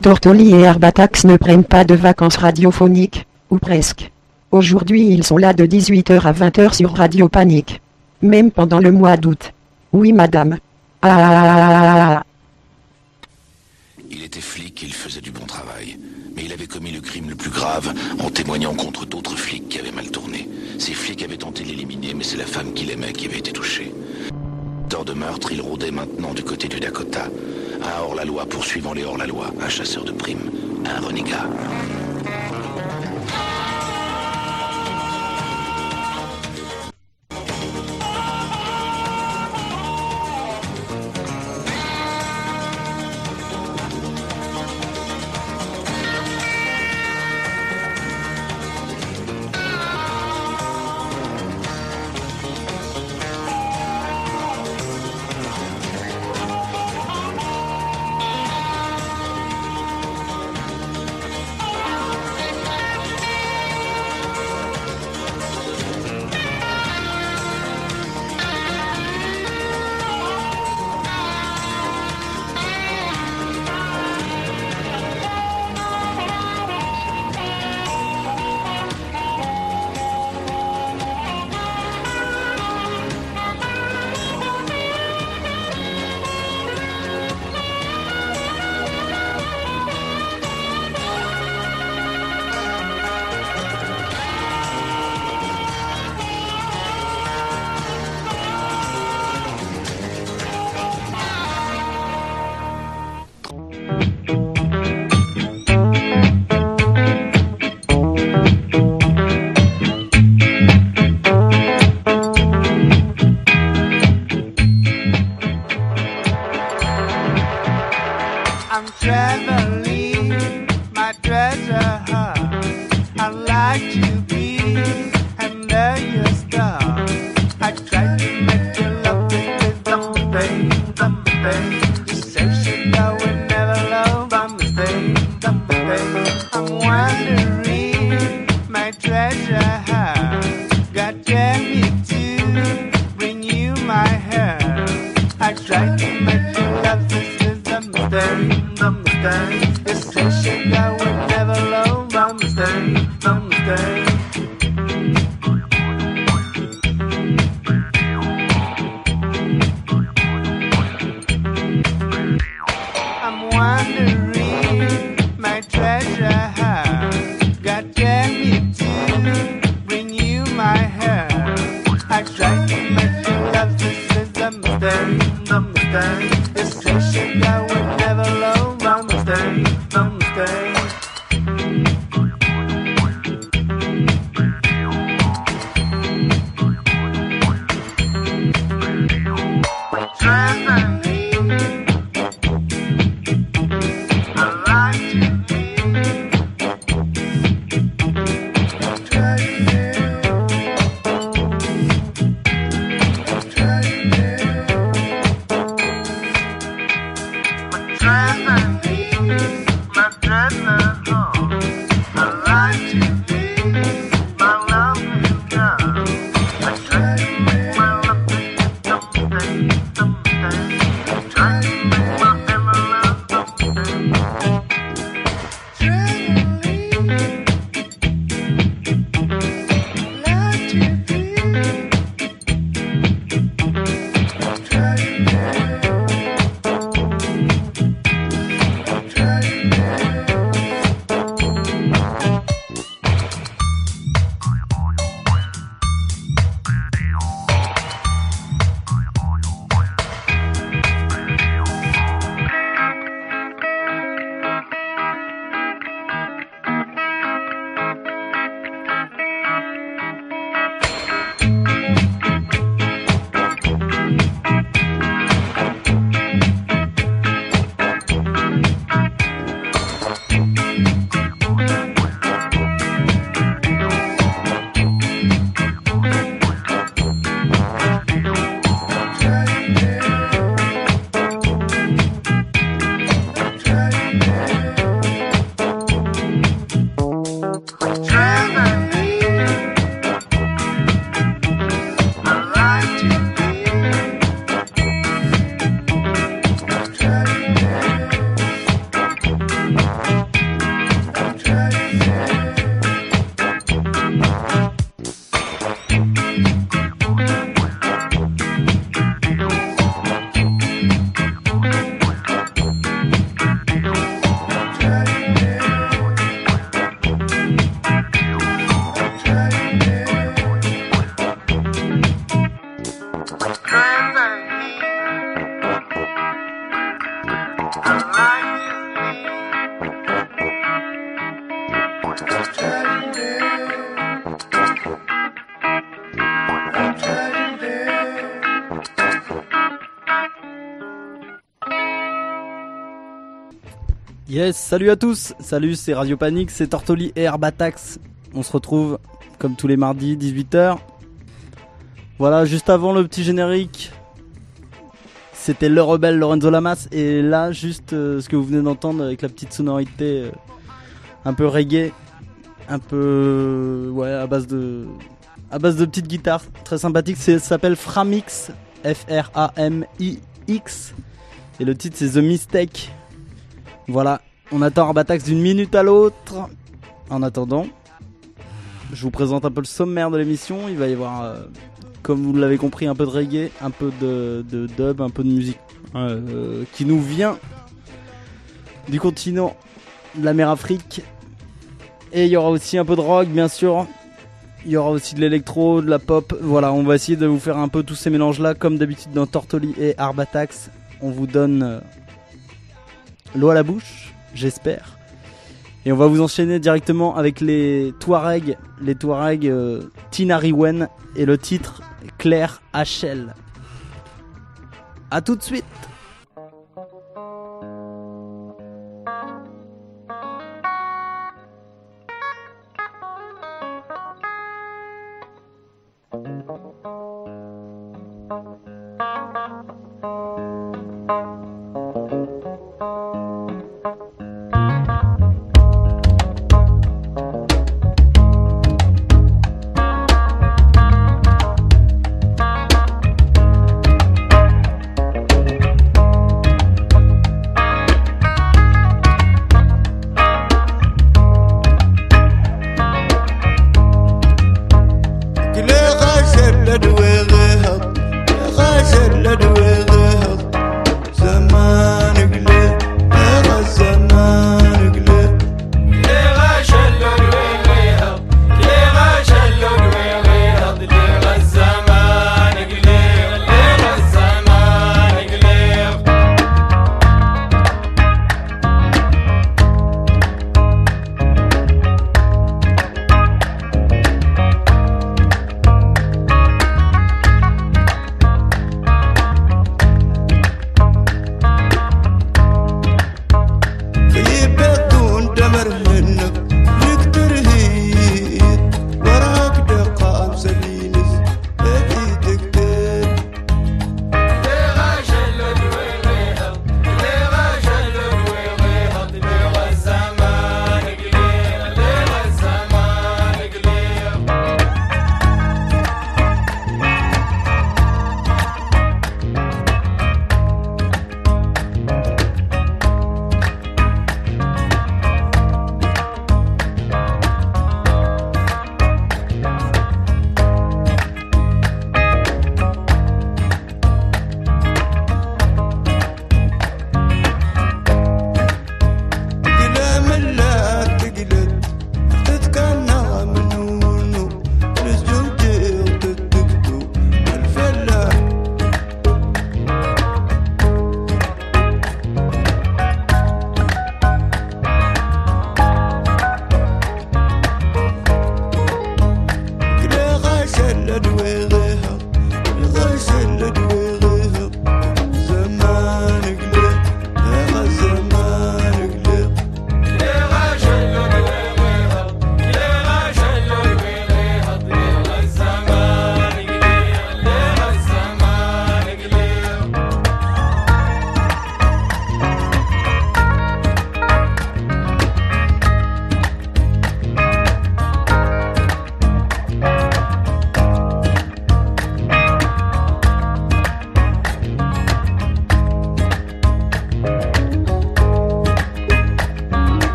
Tortoli et Herbatax ne prennent pas de vacances radiophoniques, ou presque. Aujourd'hui ils sont là de 18h à 20h sur Radio Panique. Même pendant le mois d'août. Oui madame. Ah. Il était flic et il faisait du bon travail. Mais il avait commis le crime le plus grave en témoignant contre d'autres flics qui avaient mal tourné. Ces flics avaient tenté de l'éliminer, mais c'est la femme qu'il aimait qui avait été touchée. Auteur de meurtre, il rôdait maintenant du côté du Dakota. Un hors-la-loi poursuivant les hors-la-loi, un chasseur de primes, un renégat. Yes, salut à tous, salut, c'est Radio Panique, c'est Tortoli et Herbatax. On se retrouve comme tous les mardis 18h. Voilà, juste avant le petit générique, c'était Le Rebelle Lorenzo Lamas. Et là, juste ce que vous venez d'entendre avec la petite sonorité un peu reggae, un peu à base de petites guitares, très sympathique. Ça s'appelle Framix, Framix. Et le titre c'est The Mistake. Voilà, on attend Herbatax d'une minute à l'autre. En attendant, je vous présente un peu le sommaire de l'émission. Il va y avoir, comme vous l'avez compris, un peu de reggae, un peu de dub, un peu de musique qui nous vient du continent de la mer Afrique. Et il y aura aussi un peu de rock, bien sûr. Il y aura aussi de l'électro, de la pop. Voilà, on va essayer de vous faire un peu tous ces mélanges-là, comme d'habitude dans Tortoli et Herbatax. On vous donne l'eau à la bouche, j'espère. Et on va vous enchaîner directement avec les Touaregs Tinariwen et le titre Claire HL. A tout de suite.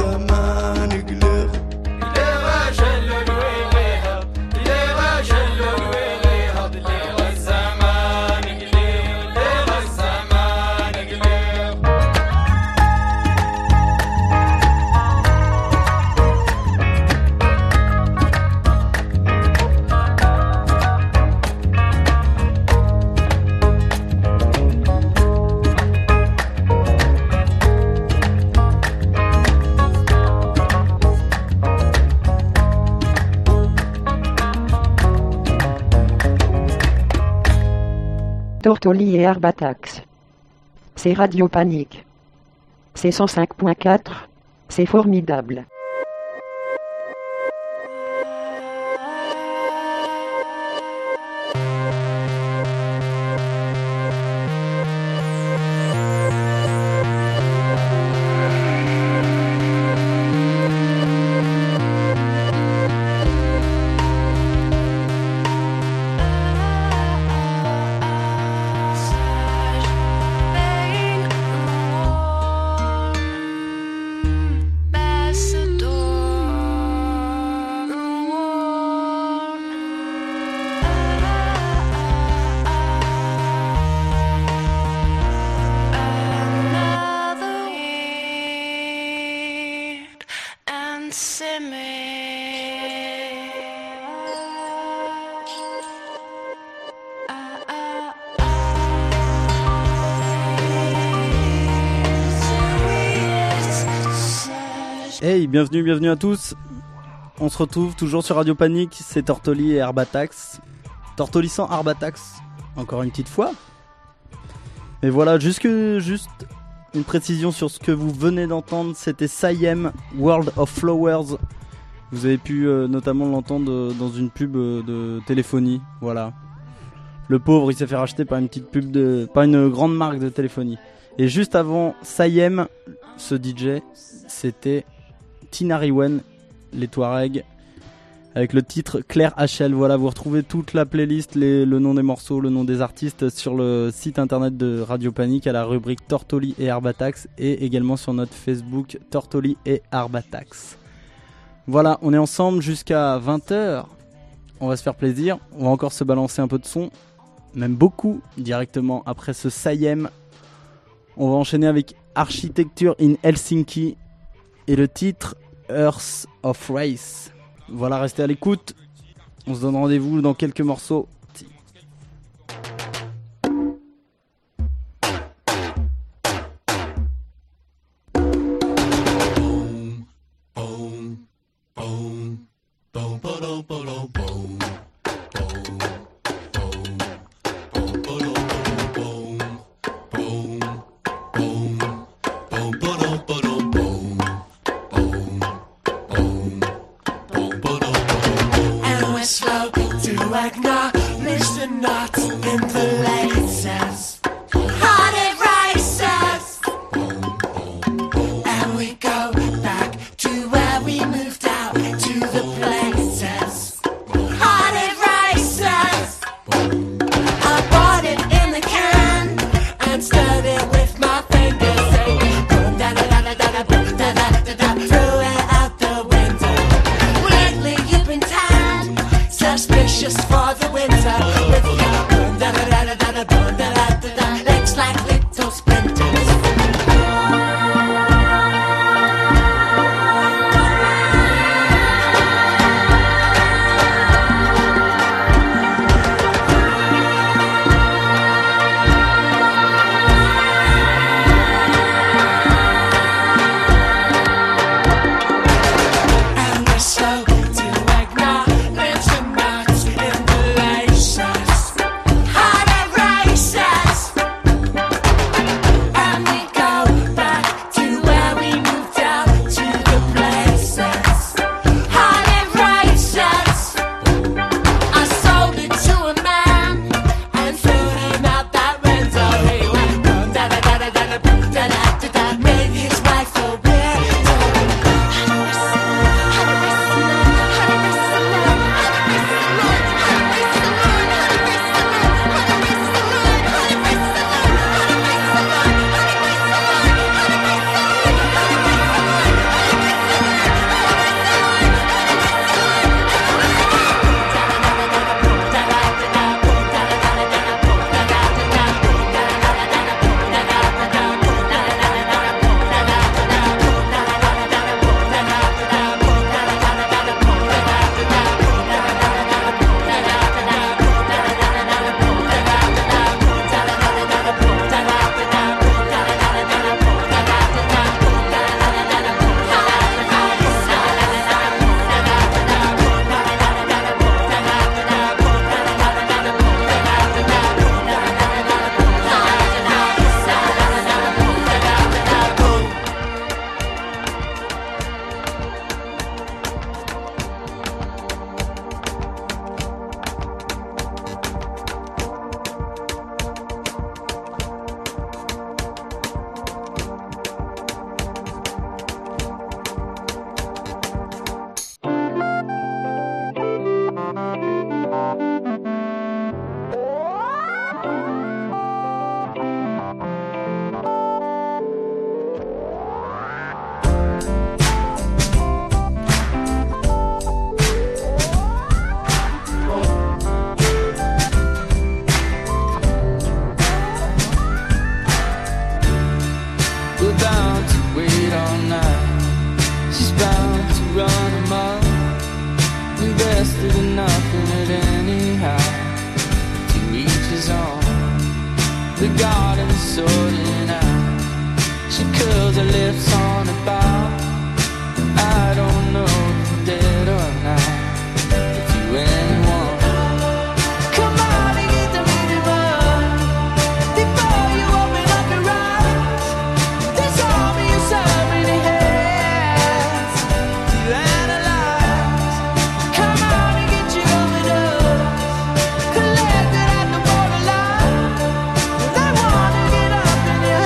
Tortoli et Arbatax. C'est Radio Panique. C'est 105.4. C'est formidable. Hey, bienvenue à tous. On se retrouve toujours sur Radio Panique, c'est Tortoli et Arbatax. Tortoli sans Arbatax, encore une petite fois. Et voilà, juste une précision sur ce que vous venez d'entendre, c'était Sayem, World of Flowers. Vous avez pu notamment l'entendre dans une pub de téléphonie, voilà. Le pauvre, il s'est fait racheter par une petite pub par une grande marque de téléphonie. Et juste avant Sayem, ce DJ, c'était Tinariwen, les Touaregs, avec le titre Claire HL. Voilà, vous retrouvez toute la playlist, le nom des morceaux, le nom des artistes sur le site internet de Radio Panique à la rubrique Tortoli et Arbatax et également sur notre Facebook Tortoli et Arbatax. Voilà, on est ensemble jusqu'à 20h. On va se faire plaisir, on va encore se balancer un peu de son, même beaucoup, directement après ce Sayem. On va enchaîner avec Architecture in Helsinki et le titre Earth of Race. Voilà, restez à l'écoute. On se donne rendez-vous dans quelques morceaux. Suspicious for the winter with your wasted and nothing at anyhow. To each his own. The garden is sorting out. She curls her lips on a bow. I don't know if you're dead or not. If you anyone, come on and get the meaning up before you open up your eyes. There's army of so many hands to analyze. Come on and get your overdose collected at the borderline. They wanna get up in your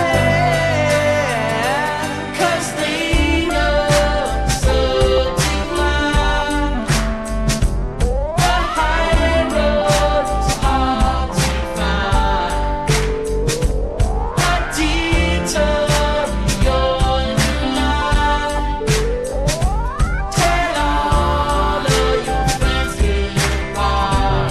head 'cause they know so deep line. The high road is hard to find. A detour you're in line. Tell all of your friends get apart.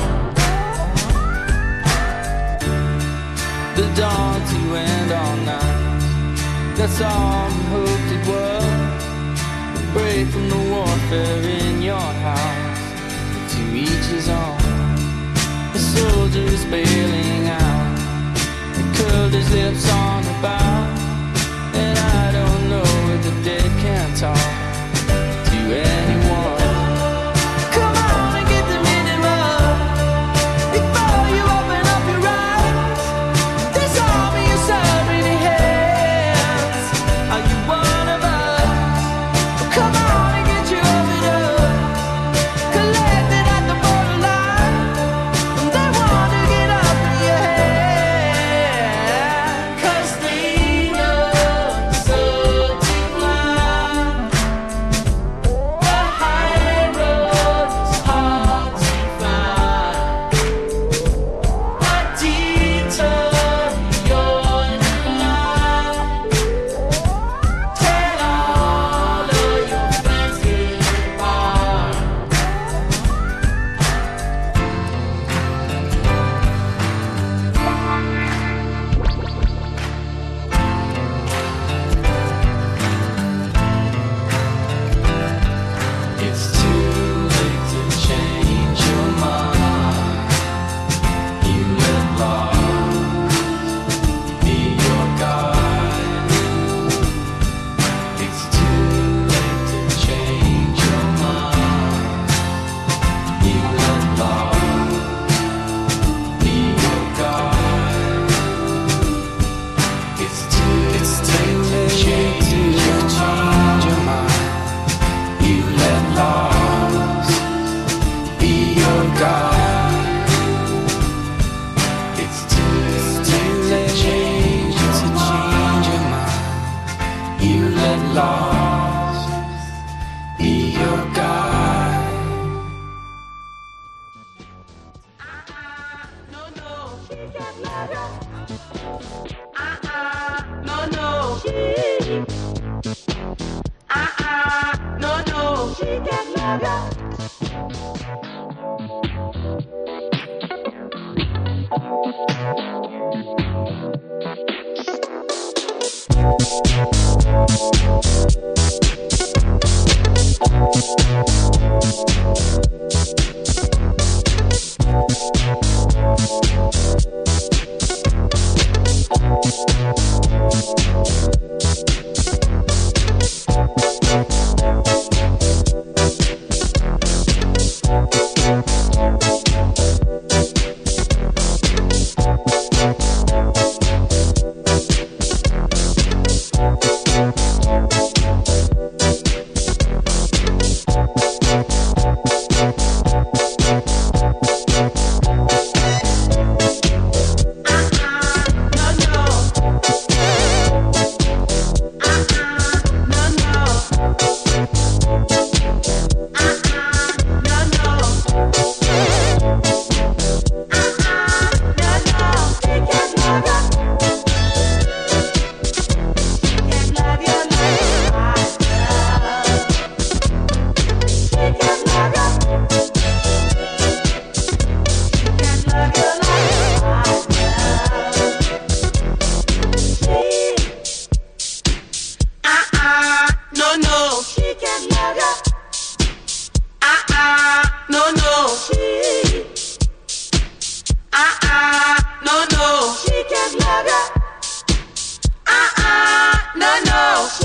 The dawn's you end all night. That's all we hoped it was. Break from the warfare in your house. To each his own. The soldier is bailing out. He curled his lips on the bow. And I don't know if the dead can talk to anyone. Come on and get the minimum before you open up your eyes. There's army of so many hands. Are you one of us? Come on and get your overdose collected at the borderline. They wanna get up in your head 'cause they know so deep line. The high road is hard to find. A detour you're in line. Tell all of your friends get apart. It's too late to change your mind. You let love be your guide. It's too late to change your mind. You let love be your guide. It's too late to change your mind. You let loss be your guide. It's too late to change your mind. You let loss be your guide. No, no, she can't love you. No, no, no, no, she can't love you. no, no.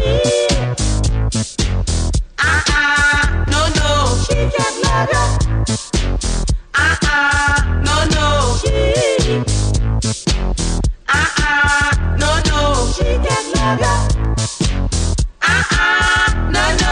No, no, she can't love you. No, no, she. No, no, she can't love you. No, no.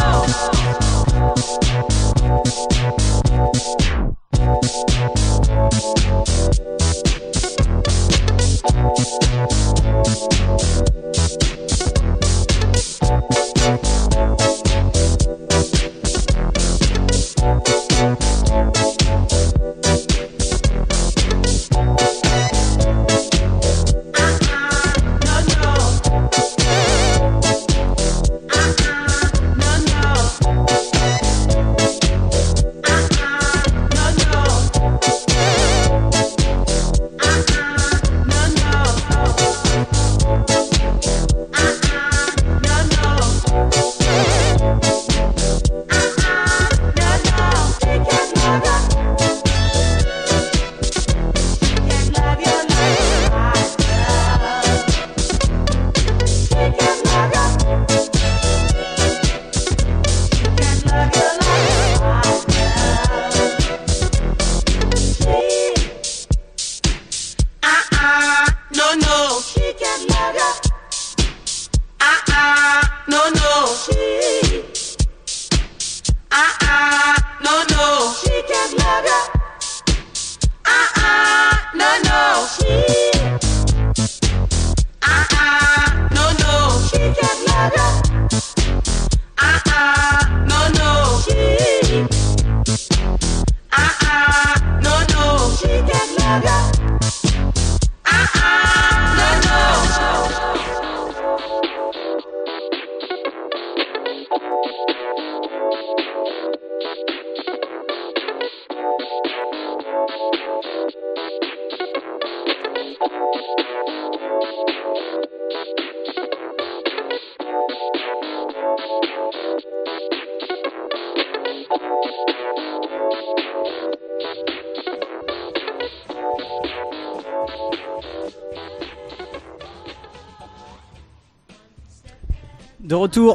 De retour,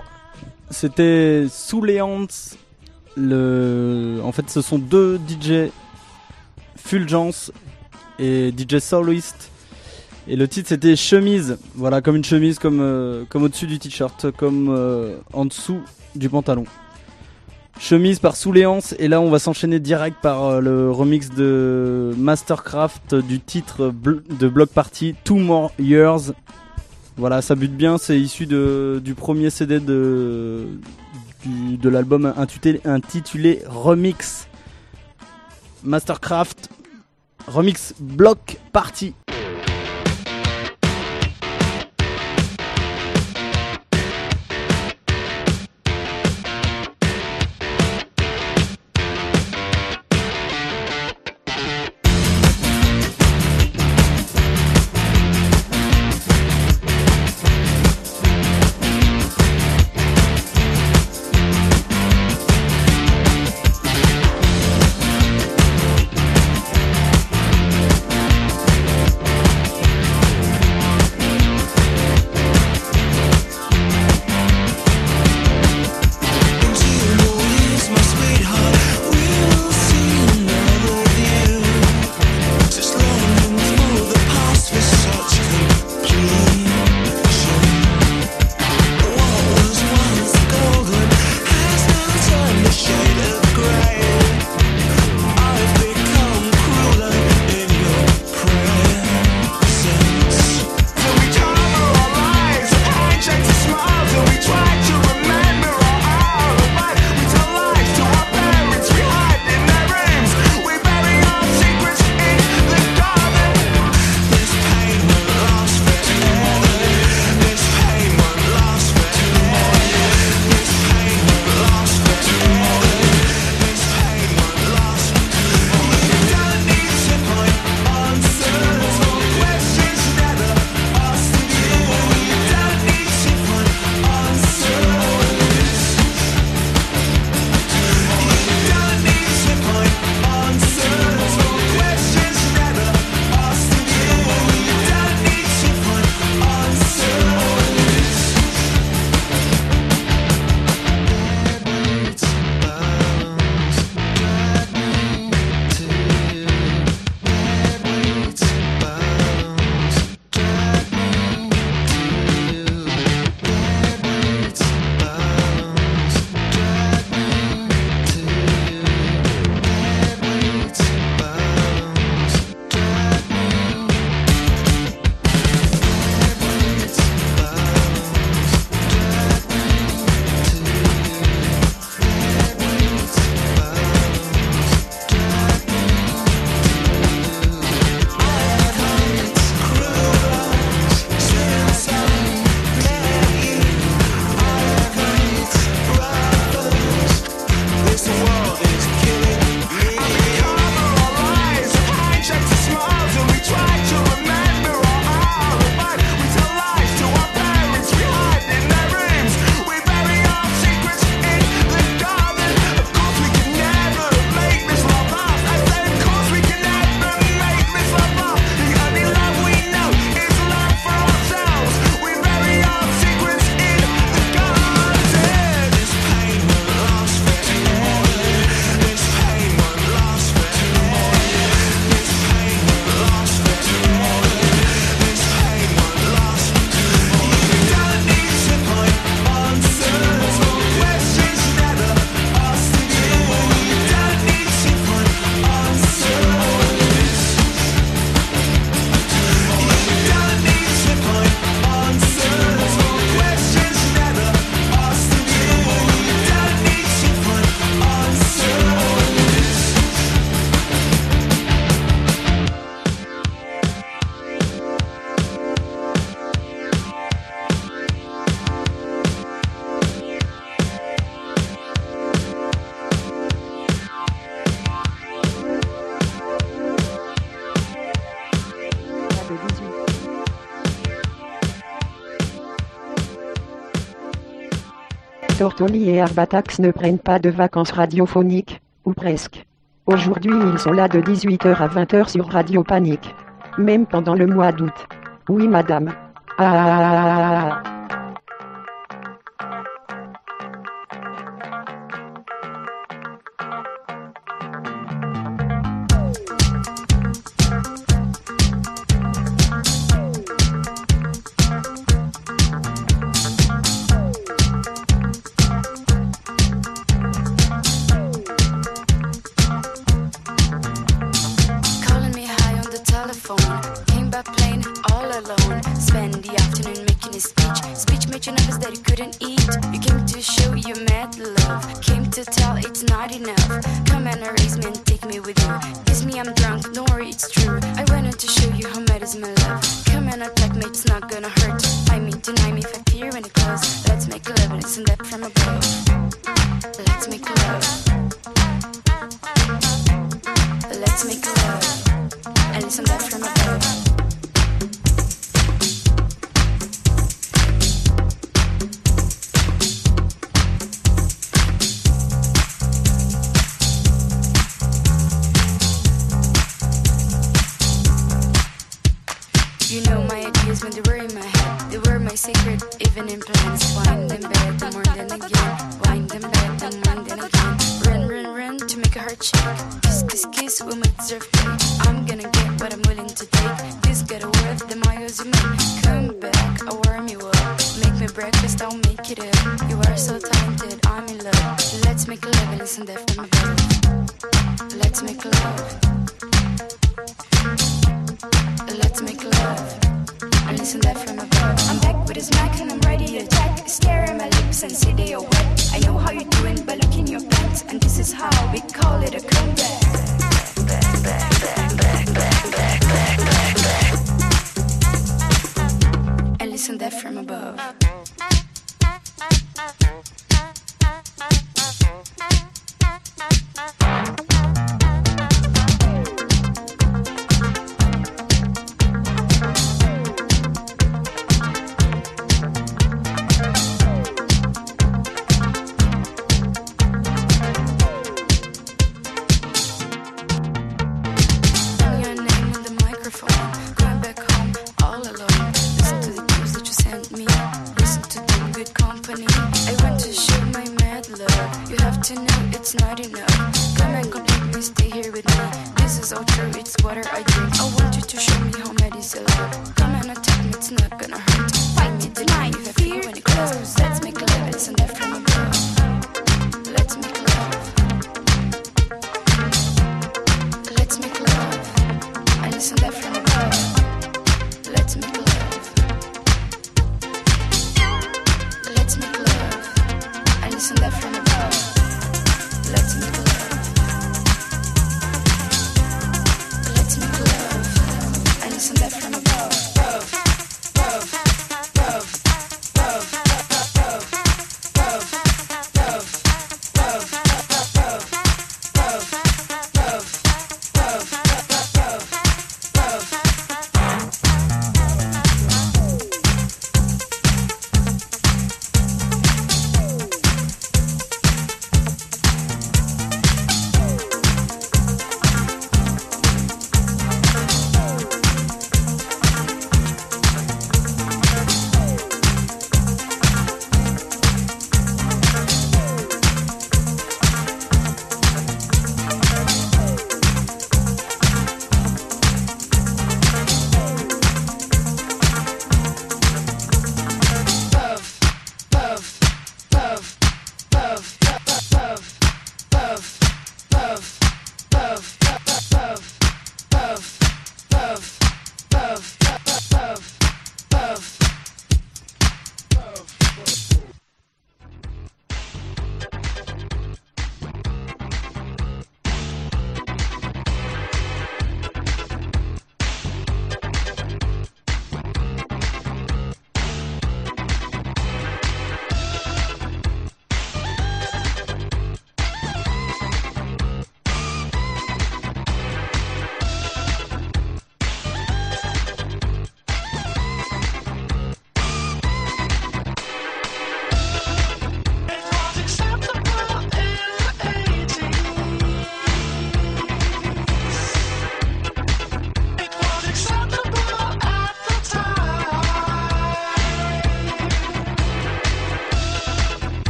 c'était Sous les Ants. En fait, ce sont deux DJ, Fulgence et DJ Soloist. Et le titre c'était Chemise. Voilà, comme une chemise, comme au-dessus du t-shirt, comme en dessous du pantalon. Chemise par Sous les Ants. Et là, on va s'enchaîner direct par le remix de Mastercraft du titre de Block Party, 2 More Years. Voilà, ça bute bien, c'est issu du premier CD de l'album intitulé Remix. Mastercraft, Remix Block Party. Tortoli et Arbatax ne prennent pas de vacances radiophoniques, ou presque. Aujourd'hui ils sont là de 18h à 20h sur Radio Panique. Même pendant le mois d'août. Oui madame. Ah.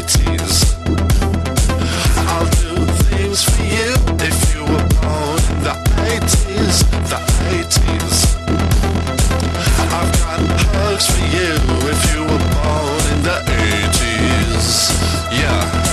80s. I'll do things for you if you were born in the 80s, the 80s. I've got hugs for you if you were born in the 80s. Yeah.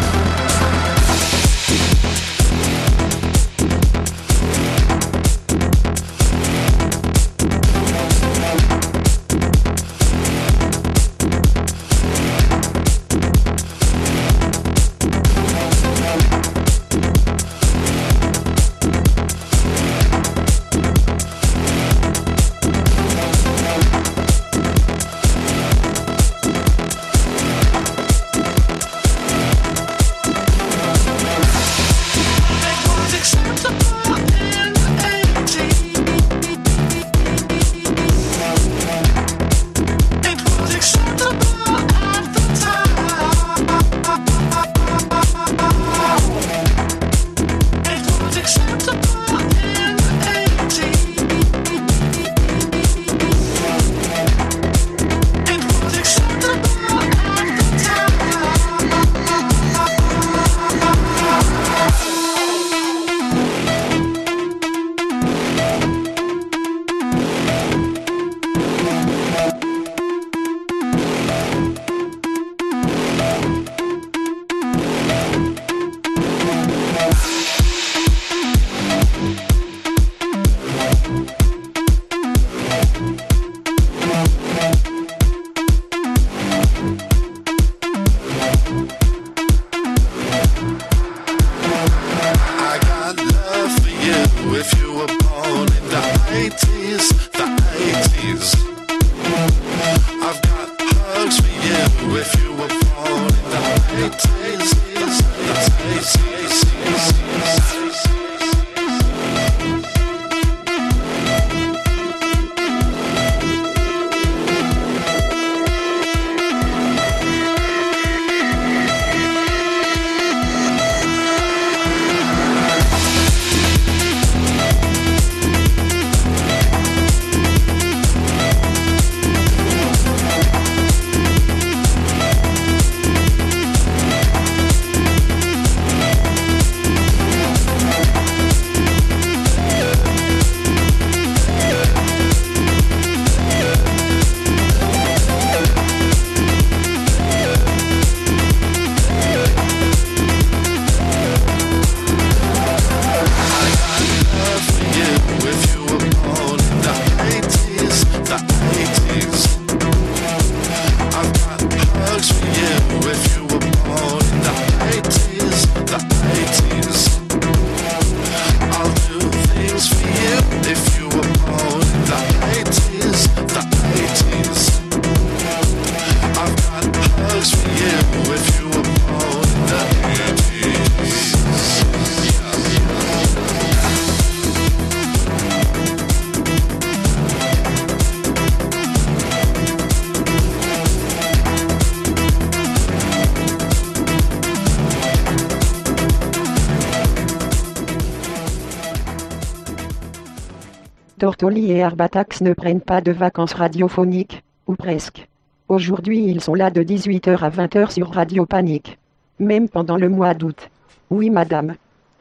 Tortoli et Herbatax ne prennent pas de vacances radiophoniques, ou presque. Aujourd'hui ils sont là de 18h à 20h sur Radio Panique. Même pendant le mois d'août. Oui madame.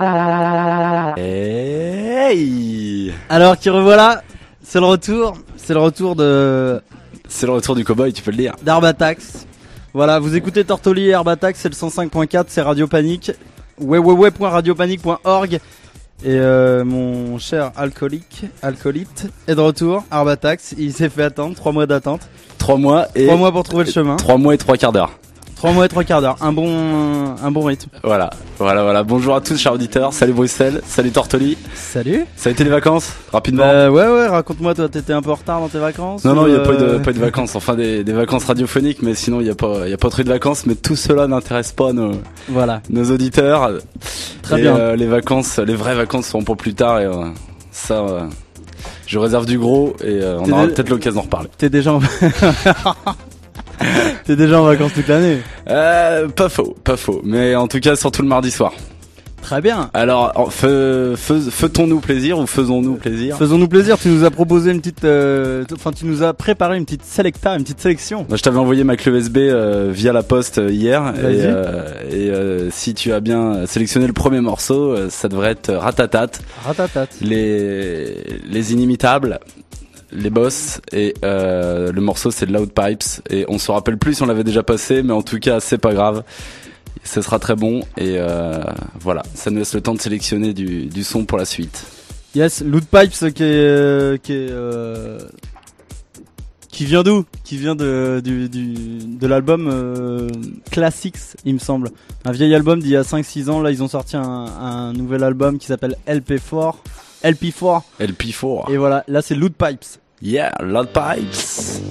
Hey. Alors qui revoilà, c'est le retour de... C'est le retour du cowboy, tu peux le dire. d'Herbatax. Voilà, vous écoutez Tortoli et Herbatax, c'est le 105.4, c'est Radio Panique. www.radiopanique.org. Et mon cher alcoolite est de retour. Herbatax, il s'est fait attendre 3 mois d'attente. 3 mois pour trouver le chemin. 3 mois et 3 quarts d'heure. 3 mois et 3 quarts d'heure, un bon rythme. Voilà. Bonjour à tous, chers auditeurs. Salut Bruxelles, salut Tortoli. Salut. Ça a été les vacances, rapidement. Ouais, raconte-moi, toi, t'étais un peu en retard dans tes vacances? Non, il y a pas eu de vacances. Enfin, des vacances radiophoniques, mais sinon, il y a pas trop de vacances. Mais tout cela n'intéresse pas nos auditeurs. Très bien. Les vraies vacances seront pour plus tard. Et je réserve du gros et on aura peut-être l'occasion d'en reparler. T'es déjà en... T'es déjà en vacances toute l'année. Pas faux. Mais en tout cas, surtout le mardi soir. Très bien. Alors, faisons-nous plaisir ou faisons-nous plaisir? Faisons-nous plaisir, tu nous as proposé une petite... tu nous as préparé une petite sélection. Moi, je t'avais envoyé ma clé USB via la poste hier. Et si tu as bien sélectionné le premier morceau, ça devrait être Ratatat. Les inimitables. Les boss et le morceau c'est Loud Pipes et on se rappelle plus si on l'avait déjà passé, mais en tout cas c'est pas grave, ce sera très bon et voilà, ça nous laisse le temps de sélectionner du son pour la suite. Yes, Loud Pipes qui vient d'où? Qui vient de l'album Classics, il me semble, un vieil album d'il y a 5-6 ans. Là ils ont sorti un nouvel album qui s'appelle LP4. Et voilà, là c'est Loud Pipes. Yeah, Loud Pipes.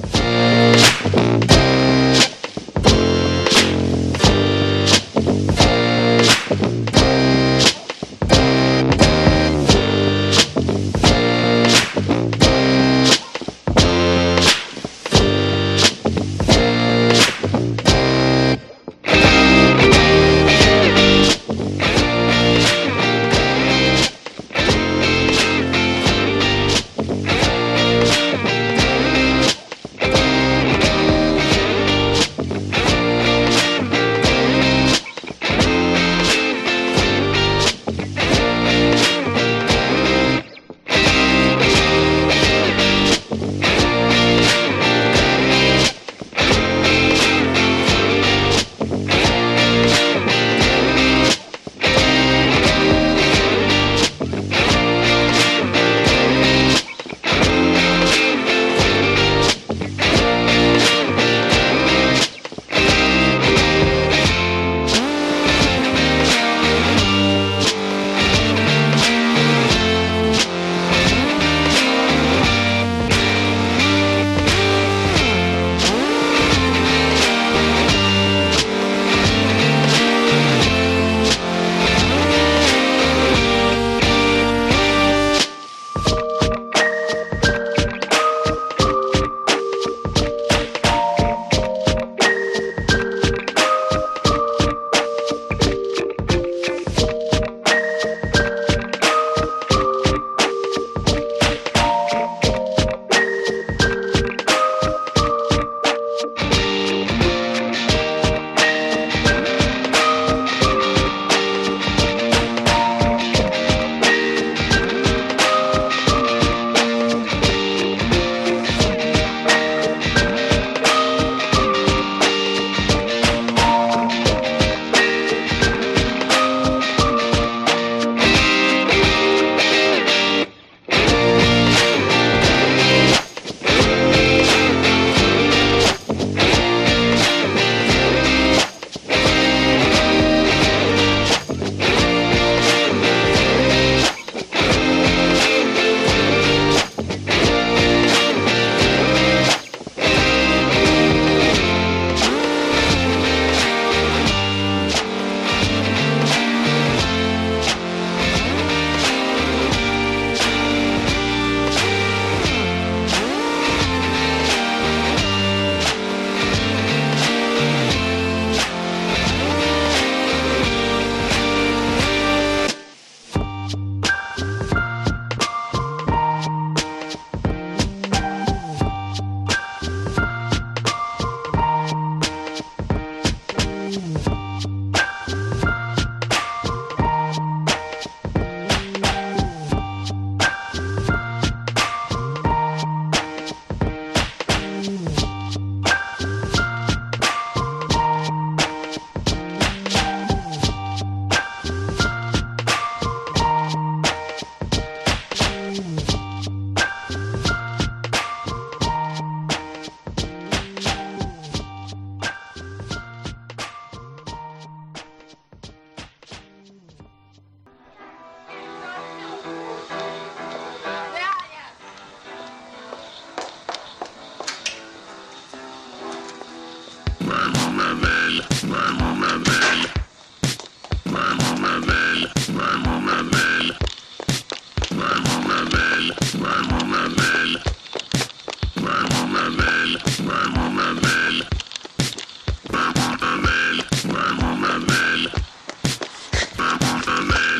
Maman m'amène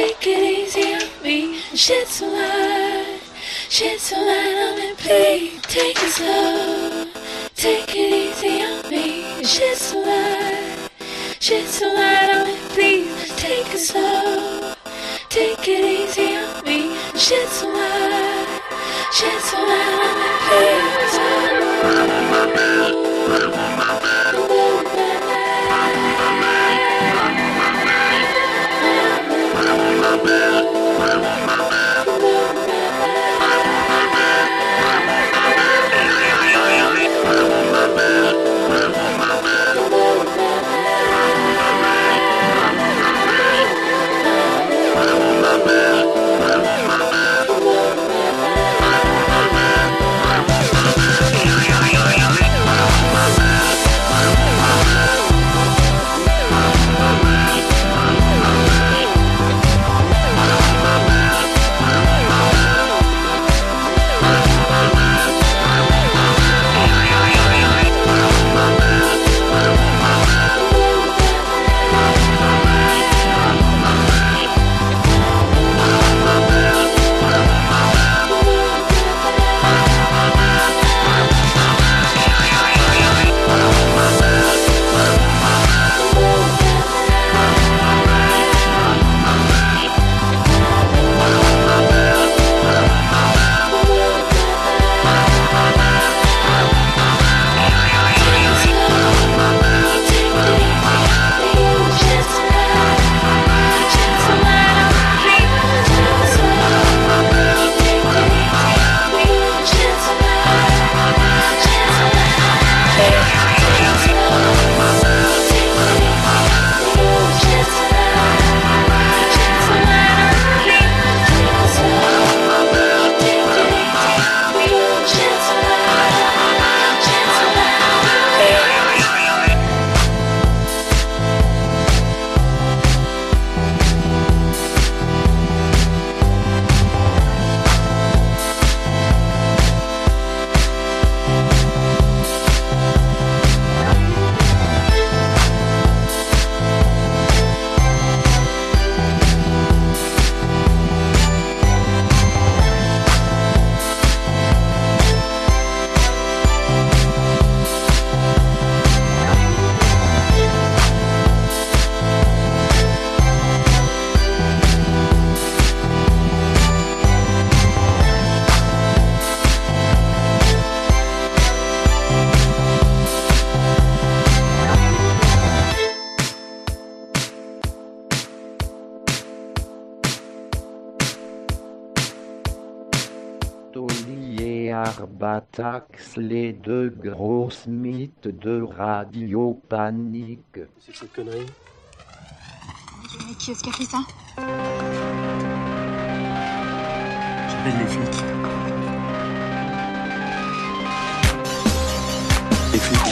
Take it easy on me. Shed some light on me, please. Take it slow. Take it easy on me. Shed some light on me, please. Take it slow. Take it easy on me. Shed some light on me, please. Batax, les deux grosses mythes de Radio Panique. C'est cette connerie. Mais qui est-ce qui a fait ça? J'appelle les flics. Les flics.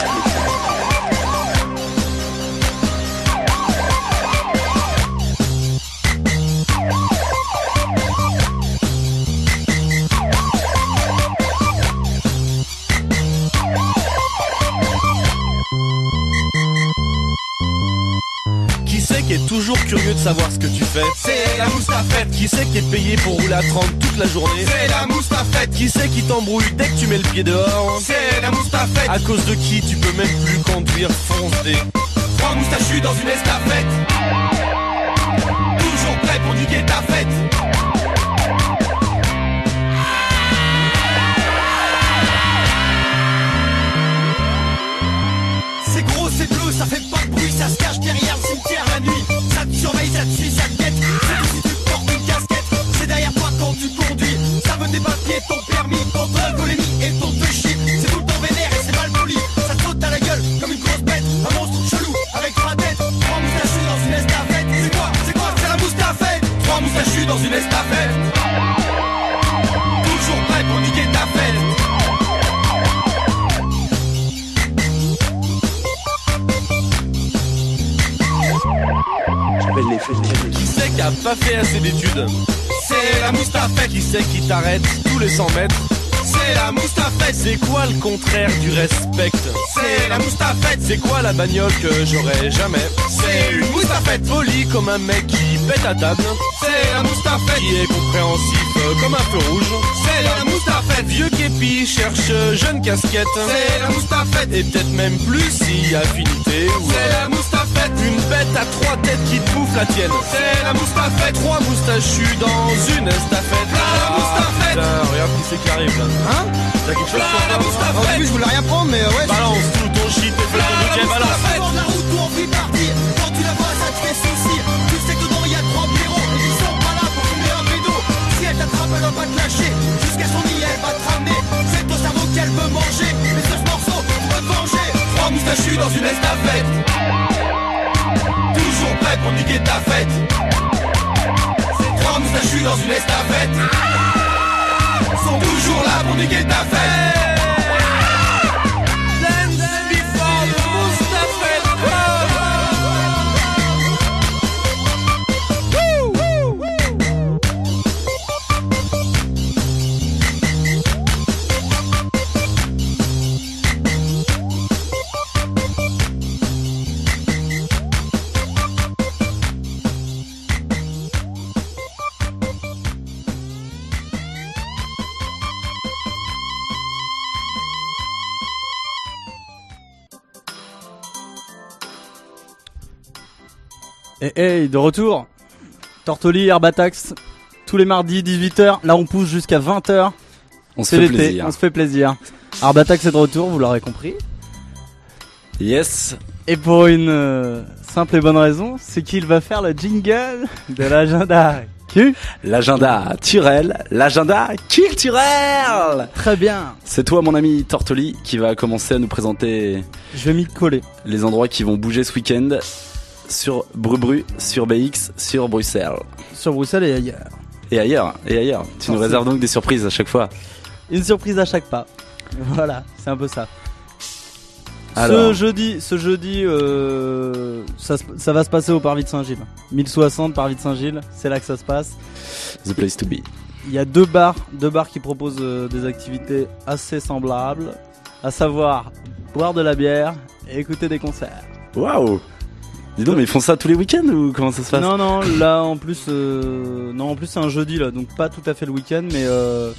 Qui est toujours curieux de savoir ce que tu fais? C'est la moustafette. Qui c'est qui est payé pour rouler à 30 toute la journée? C'est la moustafette. Qui c'est qui t'embrouille dès que tu mets le pied dehors? C'est la moustafette. À cause de qui tu peux même plus conduire? Fonce des 3 moustachus dans une estafette. Toujours prêt pour niquer ta fête. C'est gros, c'est bleu, ça fait pas de bruit, ça se cache derrière le cimetière la nuit. Ça te surveille, ça te suit, ça te guette. C'est tout si tu portes une casquette. C'est derrière toi quand tu conduis. Ça veut des papiers, ton permis, ton alcoolémie et ton te chier. C'est tout le temps vénère et c'est mal poli. Ça te saute à la gueule comme une grosse bête. Un monstre chelou avec 3 têtes. 3 moustachus dans une estafette. C'est quoi? C'est la moustafette. 3 moustachus dans une estafette. Toujours prêt pour niquer ta fête. Qui c'est qui a pas fait assez d'études? C'est la moustafette. Qui c'est qui t'arrête tous les 100 mètres? C'est la moustafette. C'est quoi le contraire du respect? C'est la moustafette. C'est quoi la bagnole que j'aurais jamais? C'est une moustafette. Poli comme un mec qui pète à table. C'est la moustafette qui est compréhensif comme un feu rouge. C'est la moustafette. Vieux képi cherche jeune casquette. C'est la moustafette. Et peut-être même plus si affinité. C'est la moustafette. Une bête à 3 têtes qui te bouffe la tienne. C'est la moustafette. 3 moustachus dans une estafette. La moustafette. Putain, regarde qui c'est qui arrive là. Hein? T'as quelque chose sur la moustafette. En plus, je voulais rien prendre, mais ouais. Balance tout ton shit et fais ton week-end. Balance. La route où on vit partir. Quand tu la vois, ça te fait souci. Tu sais que dedans il y a 3 blaireaux. Et ils sont pas là pour fumer un bédo. Si elle t'attrape, elle va pas te lâcher. Jusqu'à son nid, elle va te ramener. C'est ton cerveau qu'elle veut manger. Mais ce morceau, tu vas te venger. 3 moustachus dans une estafette. Toujours prêt pour niquer ta fête. 3 moustachus dans une estafette. Sont toujours là pour niquer ta fête. Et hey, de retour, Tortoli, Herbatax, tous les mardis 18h, là on pousse jusqu'à 20h. On se fait plaisir. On se fait plaisir. Herbatax est de retour, vous l'aurez compris. Yes. Et pour une simple et bonne raison, c'est qu'il va faire le jingle de l'agenda L'agenda Turel, l'agenda culturel. Très bien. C'est toi mon ami Tortoli qui va commencer à nous présenter. Je vais m'y coller. Les endroits qui vont bouger ce week-end. Sur Brubru, sur BX, sur Bruxelles. Sur Bruxelles et ailleurs. Et ailleurs. Tu nous réserves donc des surprises à chaque fois. Une surprise à chaque pas. Voilà, c'est un peu ça. Alors. Ce jeudi, ça va se passer au Parvis de Saint-Gilles. 1060 Parvis de Saint-Gilles, c'est là que ça se passe. The place to be. Il y a deux bars qui proposent des activités assez semblables, à savoir boire de la bière et écouter des concerts. Waouh! Dis donc, mais ils font ça tous les week-ends ou comment ça se passe? Non, là en plus c'est un jeudi là, donc pas tout à fait le week-end, mais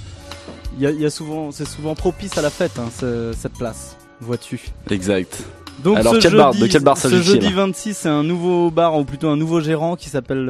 c'est souvent propice à la fête, hein, cette place, vois-tu. Exact. Donc alors de quel bar s'agit-il? Ce jeudi 26, c'est un nouveau bar, ou plutôt un nouveau gérant qui s'appelle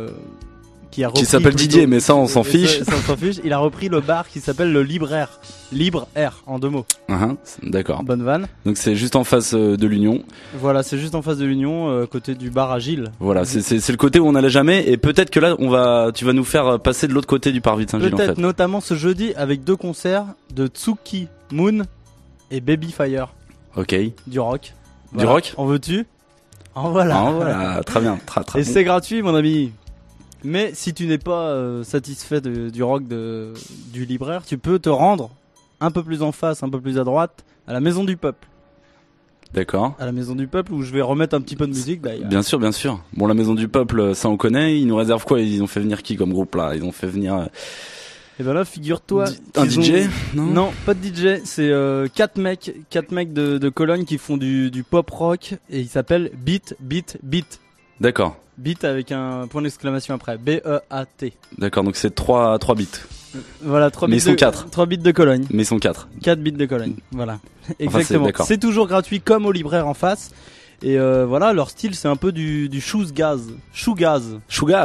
qui s'appelle Didier, mais ça on s'en fiche. Ça, on s'en fiche. Il a repris le bar qui s'appelle le Libre Air. Libre Air, en 2 mots. D'accord. Bonne vanne. Donc c'est juste en face de l'Union. Voilà, c'est juste en face de l'Union, côté du bar à Gilles. Voilà, c'est le côté où on n'allait jamais, et peut-être que là tu vas nous faire passer de l'autre côté du Parvis de Saint-Gilles en fait. Peut-être, notamment ce jeudi avec 2 concerts de Tsuki Moon et Baby Fire. Ok. Du rock. Voilà. Du rock. En veux-tu? En voilà. Très bien. Très et bon. c'est gratuit mon ami. Mais si tu n'es pas satisfait du rock du libraire, tu peux te rendre un peu plus en face, un peu plus à droite, à la Maison du Peuple. D'accord. À la Maison du Peuple où je vais remettre un petit peu de musique d'ailleurs. Bien sûr. Bon, la Maison du Peuple, ça on connaît. Ils nous réservent quoi? Ils ont fait venir qui comme groupe là? Ils ont fait venir... Et ben là, figure-toi... Un DJ? Non, pas de DJ. C'est 4 mecs de Cologne qui font du pop rock et ils s'appellent Beat. D'accord. Beat avec un point d'exclamation après. B-E-A-T. D'accord, donc c'est 3 bits. Voilà, 3 mais bits. Mais ils sont 4. 3 bits de Cologne. Mais ils sont 4. 4 bits de Cologne. Voilà. Exactement. Enfin, c'est toujours gratuit comme au libraire en face. Et voilà, leur style c'est un peu du shoegaz. Shoegaz,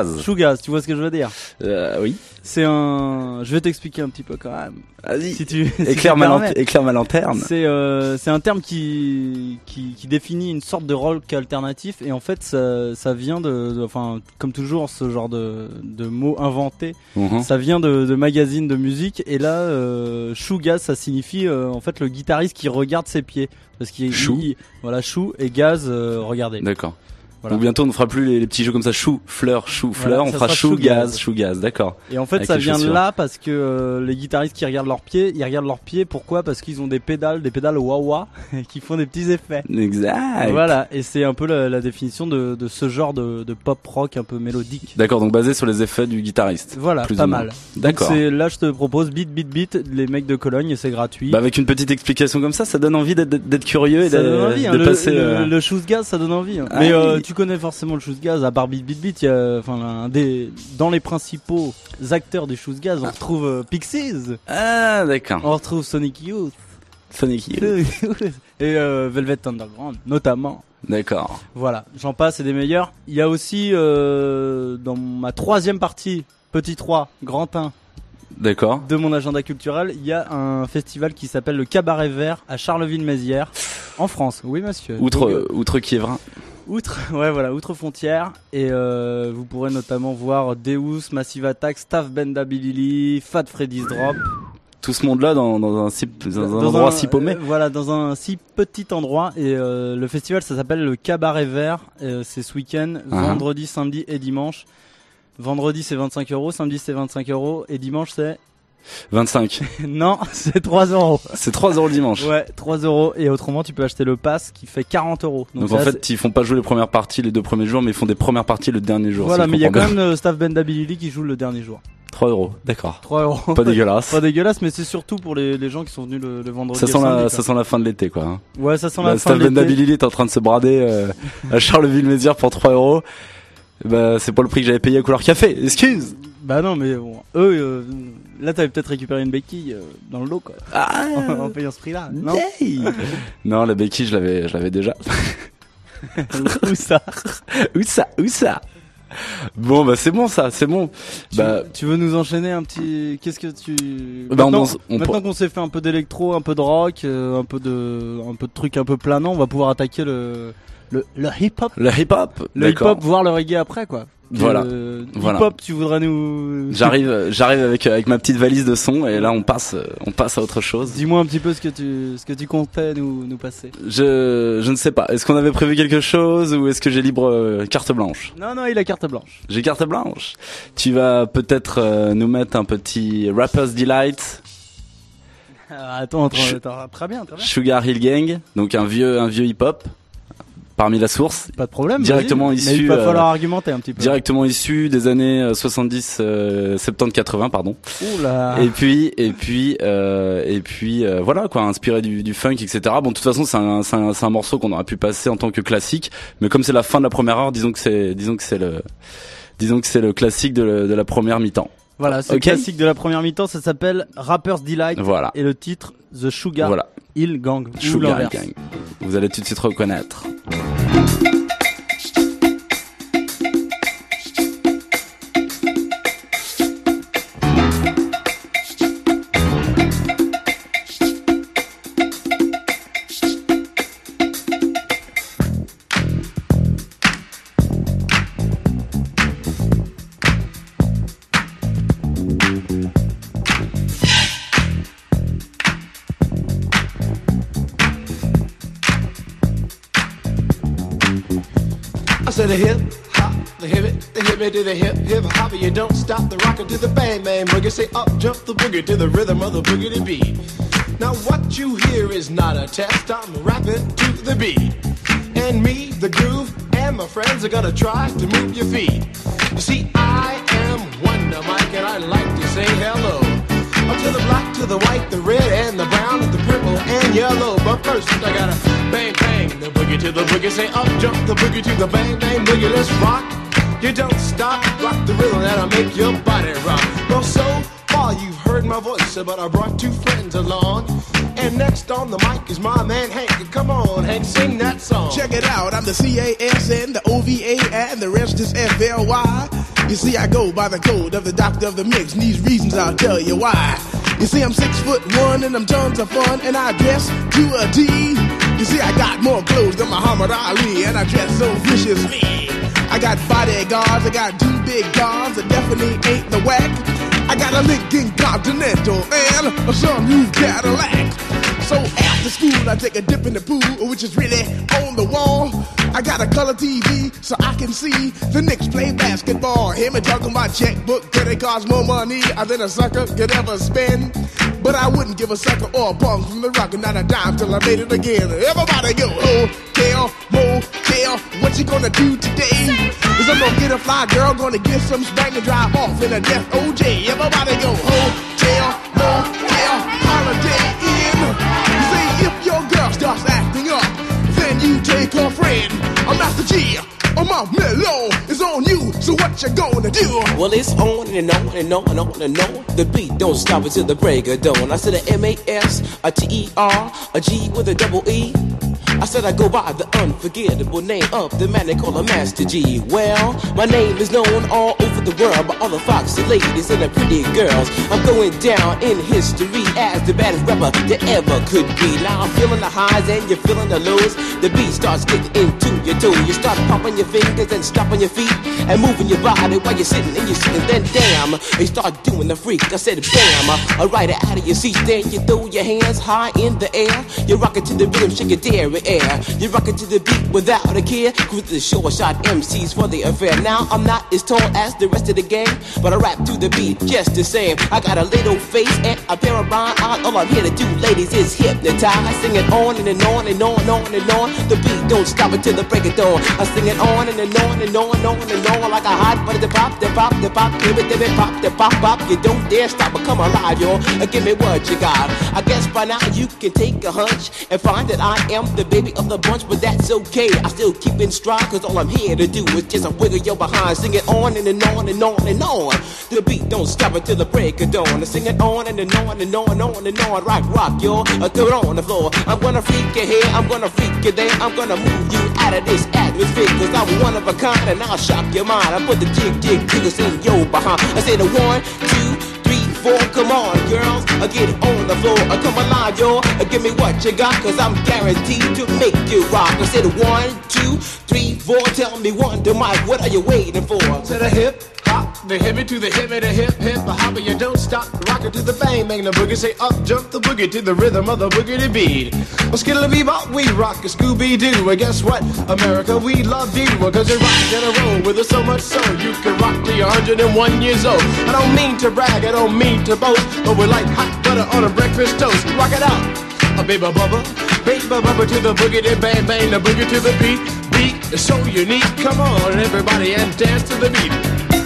tu vois ce que je veux dire? Oui. C'est un... Je vais t'expliquer un petit peu quand même. Vas-y. Si tu éclaire ma lanterne. C'est un terme qui définit une sorte de rock alternatif et en fait ça vient enfin comme toujours ce genre de mots inventés, ça vient de magazines de musique et là shoegaz ça signifie en fait le guitariste qui regarde ses pieds parce qu'il voilà chou et gaz regardez. D'accord. Voilà. Donc bientôt on ne fera plus les petits jeux comme ça, chou, fleur, voilà, on fera chou, gaz, d'accord. Et en fait ça vient de là parce que les guitaristes qui regardent leurs pieds, pourquoi? Parce qu'ils ont des pédales wah-wah qui font des petits effets. Exact. Voilà, et c'est un peu la définition de ce genre de pop rock un peu mélodique. D'accord, donc basé sur les effets du guitariste. Voilà, pas mal. D'accord. Donc là je te propose beat, les mecs de Cologne et c'est gratuit. Bah avec une petite explication comme ça donne envie d'être curieux et ça donne envie, de passer. Le shoes gaz ça donne envie. Hein. Mais tu connais forcément le Shoes Gaz, à part Beat Beat Beat, il y a, enfin, dans les principaux acteurs du Shoes Gaz, on retrouve Pixies. Ah, d'accord. On retrouve Sonic Youth. Et Velvet Underground, notamment. D'accord. Voilà, j'en passe, c'est des meilleurs. Il y a aussi, dans ma troisième partie, petit 3, grand 1. D'accord. De mon agenda culturel, il y a un festival qui s'appelle le Cabaret Vert à Charleville-Mézières, en France. Oui, monsieur. Outre Kievrin. Outre frontière. Et vous pourrez notamment voir Deus, Massive Attack, Staff Benda Billy, Fat Freddy's Drop. Tout ce monde-là dans un endroit si paumé. Voilà, dans un si petit endroit. Et le festival, ça s'appelle le Cabaret Vert. C'est ce week-end, vendredi, samedi et dimanche. Vendredi c'est 25€, samedi c'est 25€ et dimanche c'est 25. Non, c'est 3€. C'est 3€ dimanche. Ouais, 3€ et autrement tu peux acheter le pass qui fait 40€. Donc en fait, ils font pas jouer les premières parties les 2 premiers jours, mais ils font des premières parties le dernier jour. Voilà, mais il y a quand même Staff Benda Billy qui joue le dernier jour. 3€, d'accord. 3€. Pas dégueulasse. Pas dégueulasse, mais c'est surtout pour les gens qui sont venus le vendredi. Ça sent la fin de l'été, quoi. Hein. Ouais, ça sent la fin de l'été. Staff Benda Billy est en train de se brader à Charleville-Mézières pour 3€. Bah, c'est pas le prix que j'avais payé à Couleur Café, excuse. Bah non, mais bon, eux, là t'avais peut-être récupéré une béquille dans le lot, quoi. Ah, en payant ce prix-là, non? Hey. Non, la béquille, je l'avais déjà. Où ça? Bon, bah c'est bon ça, c'est bon. Tu veux nous enchaîner un petit... Qu'est-ce que tu... Maintenant qu'on s'est fait un peu d'électro, un peu de rock, un peu de trucs un peu planants, on va pouvoir attaquer le hip-hop. Le hip-hop, le hip-hop, voire le reggae après, quoi. Voilà. Hip-hop, tu voudrais nous... J'arrive avec ma petite valise de son et là on passe à autre chose. Dis-moi un petit peu ce que tu comptais nous passer. Je ne sais pas. Est-ce qu'on avait prévu quelque chose ou est-ce que j'ai libre carte blanche? Non, il a carte blanche. J'ai carte blanche. Tu vas peut-être nous mettre un petit Rapper's Delight. Attends, très bien. Sugar Hill Gang, donc un vieux hip-hop. Parmi la source. Pas de problème. Directement issu. Mais il va falloir argumenter un petit peu. Directement issu des années 70, 70, 80, pardon. Oula. Et puis, voilà, quoi, inspiré du funk, etc. Bon, de toute façon, c'est un morceau qu'on aurait pu passer en tant que classique. Mais comme c'est la fin de la première heure, disons que c'est le classique de la première mi-temps. Voilà, c'est le classique de la première mi-temps, ça s'appelle Rapper's Delight. Voilà. Et le titre, The Sugar Hill Gang. Sugar Hill Gang. Vous allez tout de suite reconnaître. To the hip hop, the hip it to the hip hop. You don't stop the rocker to the bang bang boogie. Say up jump the boogie to the rhythm of the boogie to beat. Now what you hear is not a test. I'm rapping to the beat, and me, the groove, and my friends are gonna try to move your feet. You see, I am Wonder Mike, and I like to say hello to the black, to the white, the red, and the brown, and the purple and yellow. But first, I gotta bang bang the boogie to the boogie. Say up jump the boogie to the bang bang boogie. Let's rock. You don't stop, rock the rhythm that'll make your body rock. Well, so far you've heard my voice, but I brought 2 friends along. And next on the mic is my man Hank. Come on, Hank, sing that song. Check it out, I'm the CASN, the OVA, and the rest is FLY. You see, I go by the code of the doctor of the mix, and these reasons I'll tell you why. You see, I'm 6'1" and I'm tons of fun, and I dress to a T. You see, I got more clothes than Muhammad Ali, and I dress so viciously. I got bodyguards, I got 2 big cars that definitely ain't the whack. I got a Lincoln Continental and a sunroof Cadillac. So after school, I take a dip in the pool, which is really on the wall. I got a color TV so I can see the Knicks play basketball. Hear me talking about checkbook, credit cards, more money than a sucker could ever spend. But I wouldn't give a sucker or a bum from the rock and not a dime till I made it again. Everybody go, hotel, motel, what you gonna do today? Cause I'm gonna get a fly girl, gonna get some spank and drive off in a death OJ. Everybody go, hotel, motel, holiday inn. You see, if your girl starts acting up, then you take her friend, a Master G, or what you gonna do? Well, it's on and on and on and on and on. The beat don't stop until the break of dawn. I said a M-A-S, a T-E-R, a G with a double E. I said I go by the unforgettable name of the man they call a Master G. Well, my name is known all over the world by all the foxy ladies and the pretty girls. I'm going down in history as the baddest rapper that ever could be. Now I'm feeling the highs and you're feeling the lows. The beat starts getting into your toe. You start popping your fingers and stomping your feet and moving your body while you're sitting and you're sitting. Then damn, you start doing the freak. I said bam, right out of your seat. Then you throw your hands high in the air. You rock it to the rhythm, shake your dairy air. You rock it to the beat without a care. Cruise the short shot MCs for the affair. Now I'm not as tall as the rest of the gang, but I rap to the beat just the same. I got a little face and a pair of rhyme eyes. All I'm here to do, ladies, is hypnotize. Sing it on and on and on and on and on. The beat don't stop until the break of dawn. I sing it on and on and on and on and on like a hot butter. The pop, the pop, the pop, give it, pop, the pop, pop. You don't dare stop or come alive, yo. Give me what you got. I guess by now you can take a hunch and find that I am the baby of the bunch, but that's okay. I still keep in stride, cause all I'm here to do is just a wiggle your behind. Sing it on and on and on and on. The beat don't stop until the break of dawn. I sing it on and on and on and on and on. Rock, yo, throw it on the floor. I'm gonna freak you here, I'm gonna freak you there. I'm gonna move you out of this atmosphere, cause I'm one of a kind and I'll shock your mind. I put the jiggers in your behind. I say the 1, 2, 3, 4, come on, girls, get on the floor, come alive, yo, give me what you got, cause I'm guaranteed to make you rock. I said 1, 2, 3, 4, tell me Wonder Mike, what are you waiting for? To the hip hop, the hippie to the hippie, the hip hip, the hopper, you don't stop, rock it to the bang, bang the boogie, say up, jump the boogie to the rhythm of the boogity beat. Well, skittle bebop, we rock a Scooby-Doo, and guess what, America, we love you, cause you rock in a row with us so much so, you can rock till you're 101 years old. I don't mean to brag, I don't mean to boast, but we're like hot butter on a breakfast toast. Rock it out, a baby bubba to the boogity bang bang, the boogie to the beat. Beat is so unique. Come on, everybody, and dance to the beat.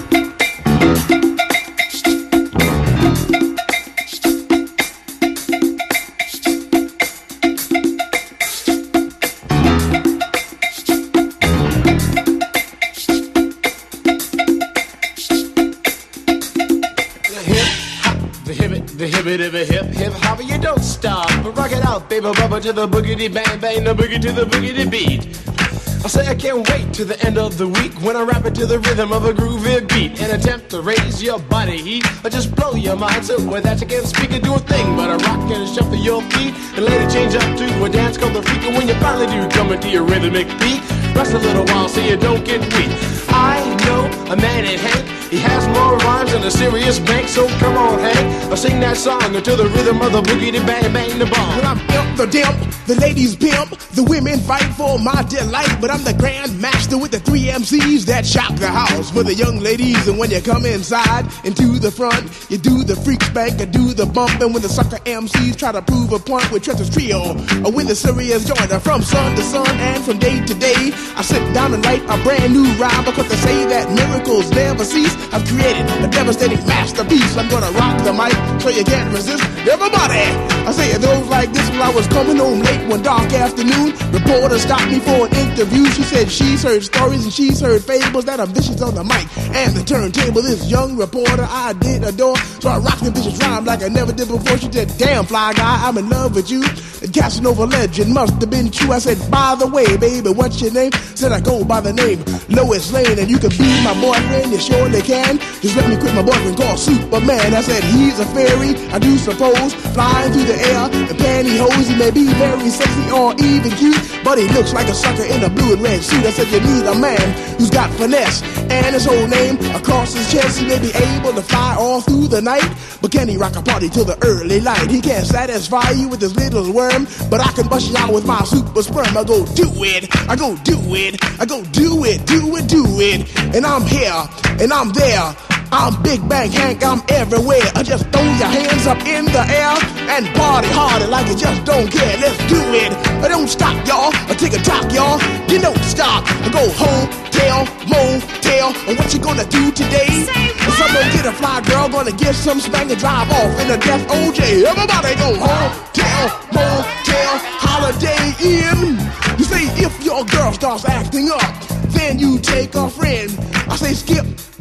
Hip hop, you don't stop, but rock it out, baby bubba to the boogity bang bang, the boogie to the boogity beat. I say I can't wait to the end of the week when I rap it to the rhythm of a groovy beat. An attempt to raise your body heat or just blow your mind so that you can't speak and do a thing but a rock and shuffle your feet and later change up to a dance called the freak. And when you finally do come into your rhythmic beat, rest a little while so you don't get weak. I know a man named Hank, he has more rhymes than a serious bank, so come on Hank, I'll sing that song until the rhythm of the boogie bang bang the bomb. Well, I'm imp the dimp, the ladies pimp, the women fight for my delight, but I'm the grand master with the 3 MCs that shock the house for the young ladies. And when you come inside into the front, you do the freak spank, you do the bump, and when the sucker MCs try to prove a point with Trent's Trio, or when the serious joiner from sun to sun and from day to day, I sit down and write a brand new rhyme because they say that miracles never cease. I've created a devastating masterpiece. I'm gonna rock the mic so you can't resist. Everybody, I say it goes like this. When I was coming home late one dark afternoon, reporter stopped me for an interview. She said she's heard stories and she's heard fables that are vicious on the mic and the turntable. This young reporter I did adore, so I rocked the vicious rhyme like I never did before. She said, damn fly guy, I'm in love with you. The Casanova legend must have been true. I said, by the way, baby, what's your name? Said I go by the name Lois Lane, and you can be my boyfriend, you surely can. Just let me quit my boyfriend called Superman. I said, he's a fairy, I do suppose, flying through the air in pantyhose. He may be very sexy or even cute, but he looks like a sucker in a blue and red suit. I said, you need a man who's got finesse and his whole name across his chest. He may be able to fly all through the night, but can he rock a party till the early light? He can't satisfy you with his little worm, but I can bust you out with my super sperm. I go do it, I go do it, I go do it, do it, do it. And I'm here, and I'm there. I'm Big Bang Hank, I'm everywhere. I just throw your hands up in the air and party harder like you just don't care. Let's do it. I don't stop, y'all. I take a talk, y'all. You don't stop. I go home, tell, motel. And what you gonna do today? Someone get a fly girl, gonna get some spank and drive off in a death OJ. Everybody go home, tell, motel, Holiday Inn. You say if your girl starts acting up, then you take a friend. I say skip,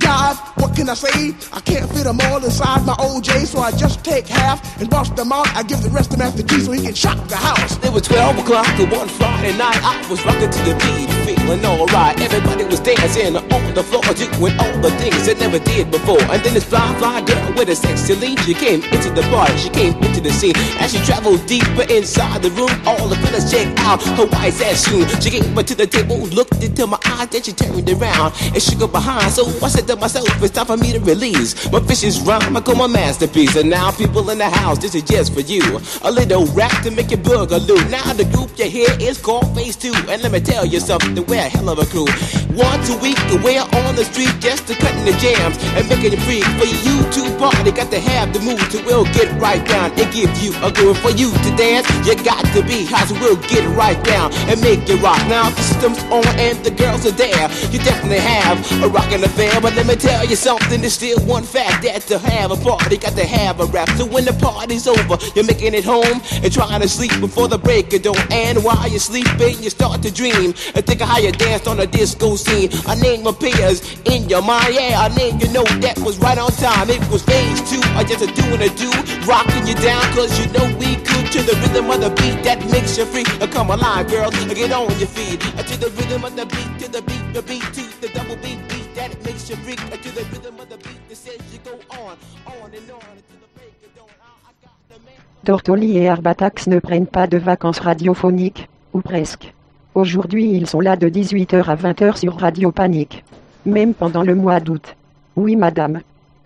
jive. What can I say? I can't fit them all inside my OJ, so I just take half and bust them out. I give the rest to Master G so he can shock the house. It was 12 o'clock and one Friday night. I was rocking to the beat, feeling alright. Everybody was dancing on the floor, doing all the things they never did before. And then this fly girl with a sexy lean, she came into the party, she came into the scene. As she traveled deeper inside the room, all the fellas checked out her white ass shoe. She came up to the table, looked into my eyes, then she turned around and shook her behind. So I said to myself, it's time for me to release my vicious rhyme, I call my masterpiece. And now people in the house, this is just for you. A little rap to make you boogaloo. Now the group you hear is called Phase 2. And let me tell you something, we're a hell of a crew. Once a week, we're on the street just to cutting the jams and making it free. For you to party, got to have the mood to we'll get right down and give you a groove. For you to dance, you got to be hot, so we'll get right down and make it rock. Now the system's on and the girls are there. You definitely have a rockin' affair. But let me tell you something, there's still one fact, that to have a party, got to have a rap. So when the party's over, you're making it home and trying to sleep before the break of dawn. And while you're sleeping, you start to dream and think of how you danced on a disco scene. A name appears in your mind, yeah, a name you know that was right on time. It was Phase 2, or just a doing a do, rocking you down, cause you know we could. To the rhythm of the beat that makes you free. Come alive, girls, get on your feet. To the rhythm of the beat, to the beat, to the double beat that makes you freak. To the rhythm of the beat that says you go on and on until the break of dawn. I got the man. Tortoli et Arbatax ne prennent pas de vacances radiophoniques, ou presque. Aujourd'hui ils sont là de 18h à 20h sur Radio Panique. Même pendant le mois d'août. Oui madame.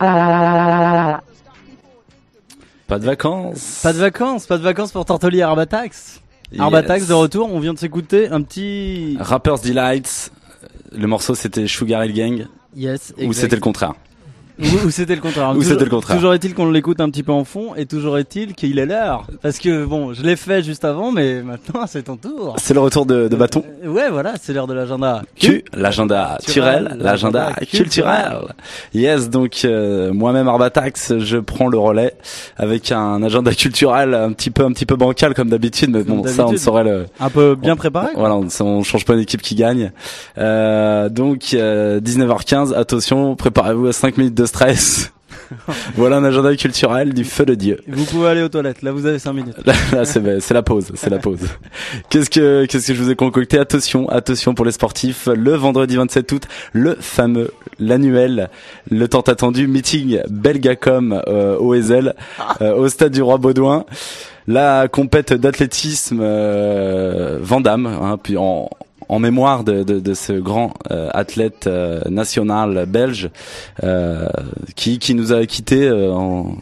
Pas de vacances. Pas de vacances pour Tortoli et Arbatax. Yes. Arbatax de retour, on vient de s'écouter un petit... Rapper's Delight. Le morceau c'était Sugar Hill Gang. Yes, ou c'était le contraire. Ou c'était le contraire. Ou c'était le contraire. Toujours est-il qu'on l'écoute un petit peu en fond, et toujours est-il qu'il est l'heure. Parce que bon, je l'ai fait juste avant, mais maintenant c'est ton tour. C'est le retour de Bâton. Ouais, voilà, c'est l'heure de l'agenda. L'agenda Turel, l'agenda culturel. Yes, donc moi-même Arbatax, je prends le relais avec un agenda culturel un petit peu bancal comme d'habitude, mais bon, ça on saurait le... Un peu bien préparé. Voilà, on change pas une équipe qui gagne. Donc 19h15, attention, préparez-vous à 5 minutes de stress. Voilà un agenda culturel du feu de Dieu. Vous pouvez aller aux toilettes, là vous avez 5 minutes. Là c'est la pause, Qu'est-ce que je vous ai concocté? Attention pour les sportifs, le vendredi 27 août, l'annuel, le tant attendu meeting Belgacom au Ezel, au stade du Roi Baudouin. La compète d'athlétisme Vandame, hein, puis en mémoire de ce grand athlète national belge qui nous a quitté en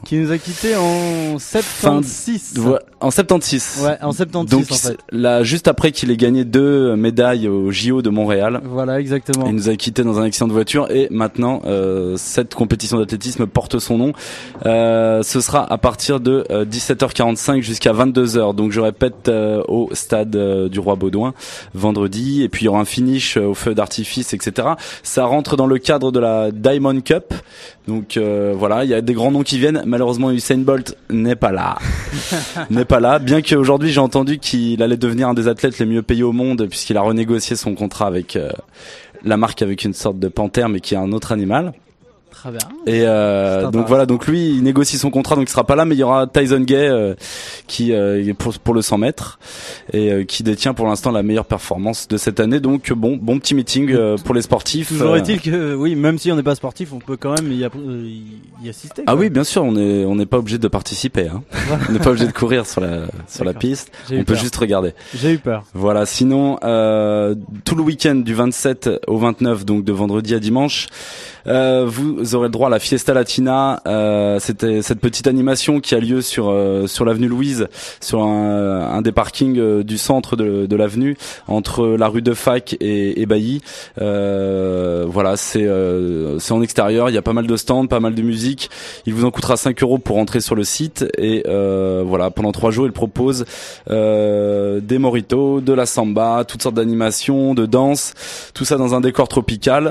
76. En 76. Ouais, en 76 donc, en fait. Là, juste après qu'il ait gagné 2 médailles au JO de Montréal. Voilà, exactement. Il nous a quitté dans un accident de voiture et maintenant cette compétition d'athlétisme porte son nom. Ce sera à partir de 17h45 jusqu'à 22h. Donc je répète au stade du Roi Baudouin vendredi. Et puis il y aura un finish au feu d'artifice, etc. Ça rentre dans le cadre de la Diamond Cup. Donc voilà, il y a des grands noms qui viennent. Malheureusement, Usain Bolt n'est pas là. Bien qu'aujourd'hui j'ai entendu qu'il allait devenir un des athlètes les mieux payés au monde puisqu'il a renégocié son contrat avec la marque avec une sorte de panthère mais qui est un autre animal. Très bien. Et donc voilà, donc lui il négocie son contrat, donc il sera pas là, mais il y aura Tyson Gay qui pour le 100 mètres et qui détient pour l'instant la meilleure performance de cette année. Donc bon petit meeting pour les sportifs. Toujours est-il que oui, même si on n'est pas sportif, on peut quand même y assister. Ah oui, bien sûr, on n'est pas obligé de participer. Hein. On n'est pas obligé de courir sur la piste. On peut juste regarder. J'ai eu peur. Voilà. Sinon, tout le week-end du 27 au 29, donc de vendredi à dimanche. Vous aurez le droit à la Fiesta Latina. C'était cette petite animation qui a lieu sur l'avenue Louise, sur un des parkings du centre de l'avenue, entre la rue de Fac et Bailly. Voilà, c'est en extérieur. Il y a pas mal de stands, pas mal de musique. Il vous en coûtera 5 € pour rentrer sur le site. Et voilà, pendant 3 jours, il propose des mojitos, de la samba, toutes sortes d'animations, de danse, tout ça dans un décor tropical.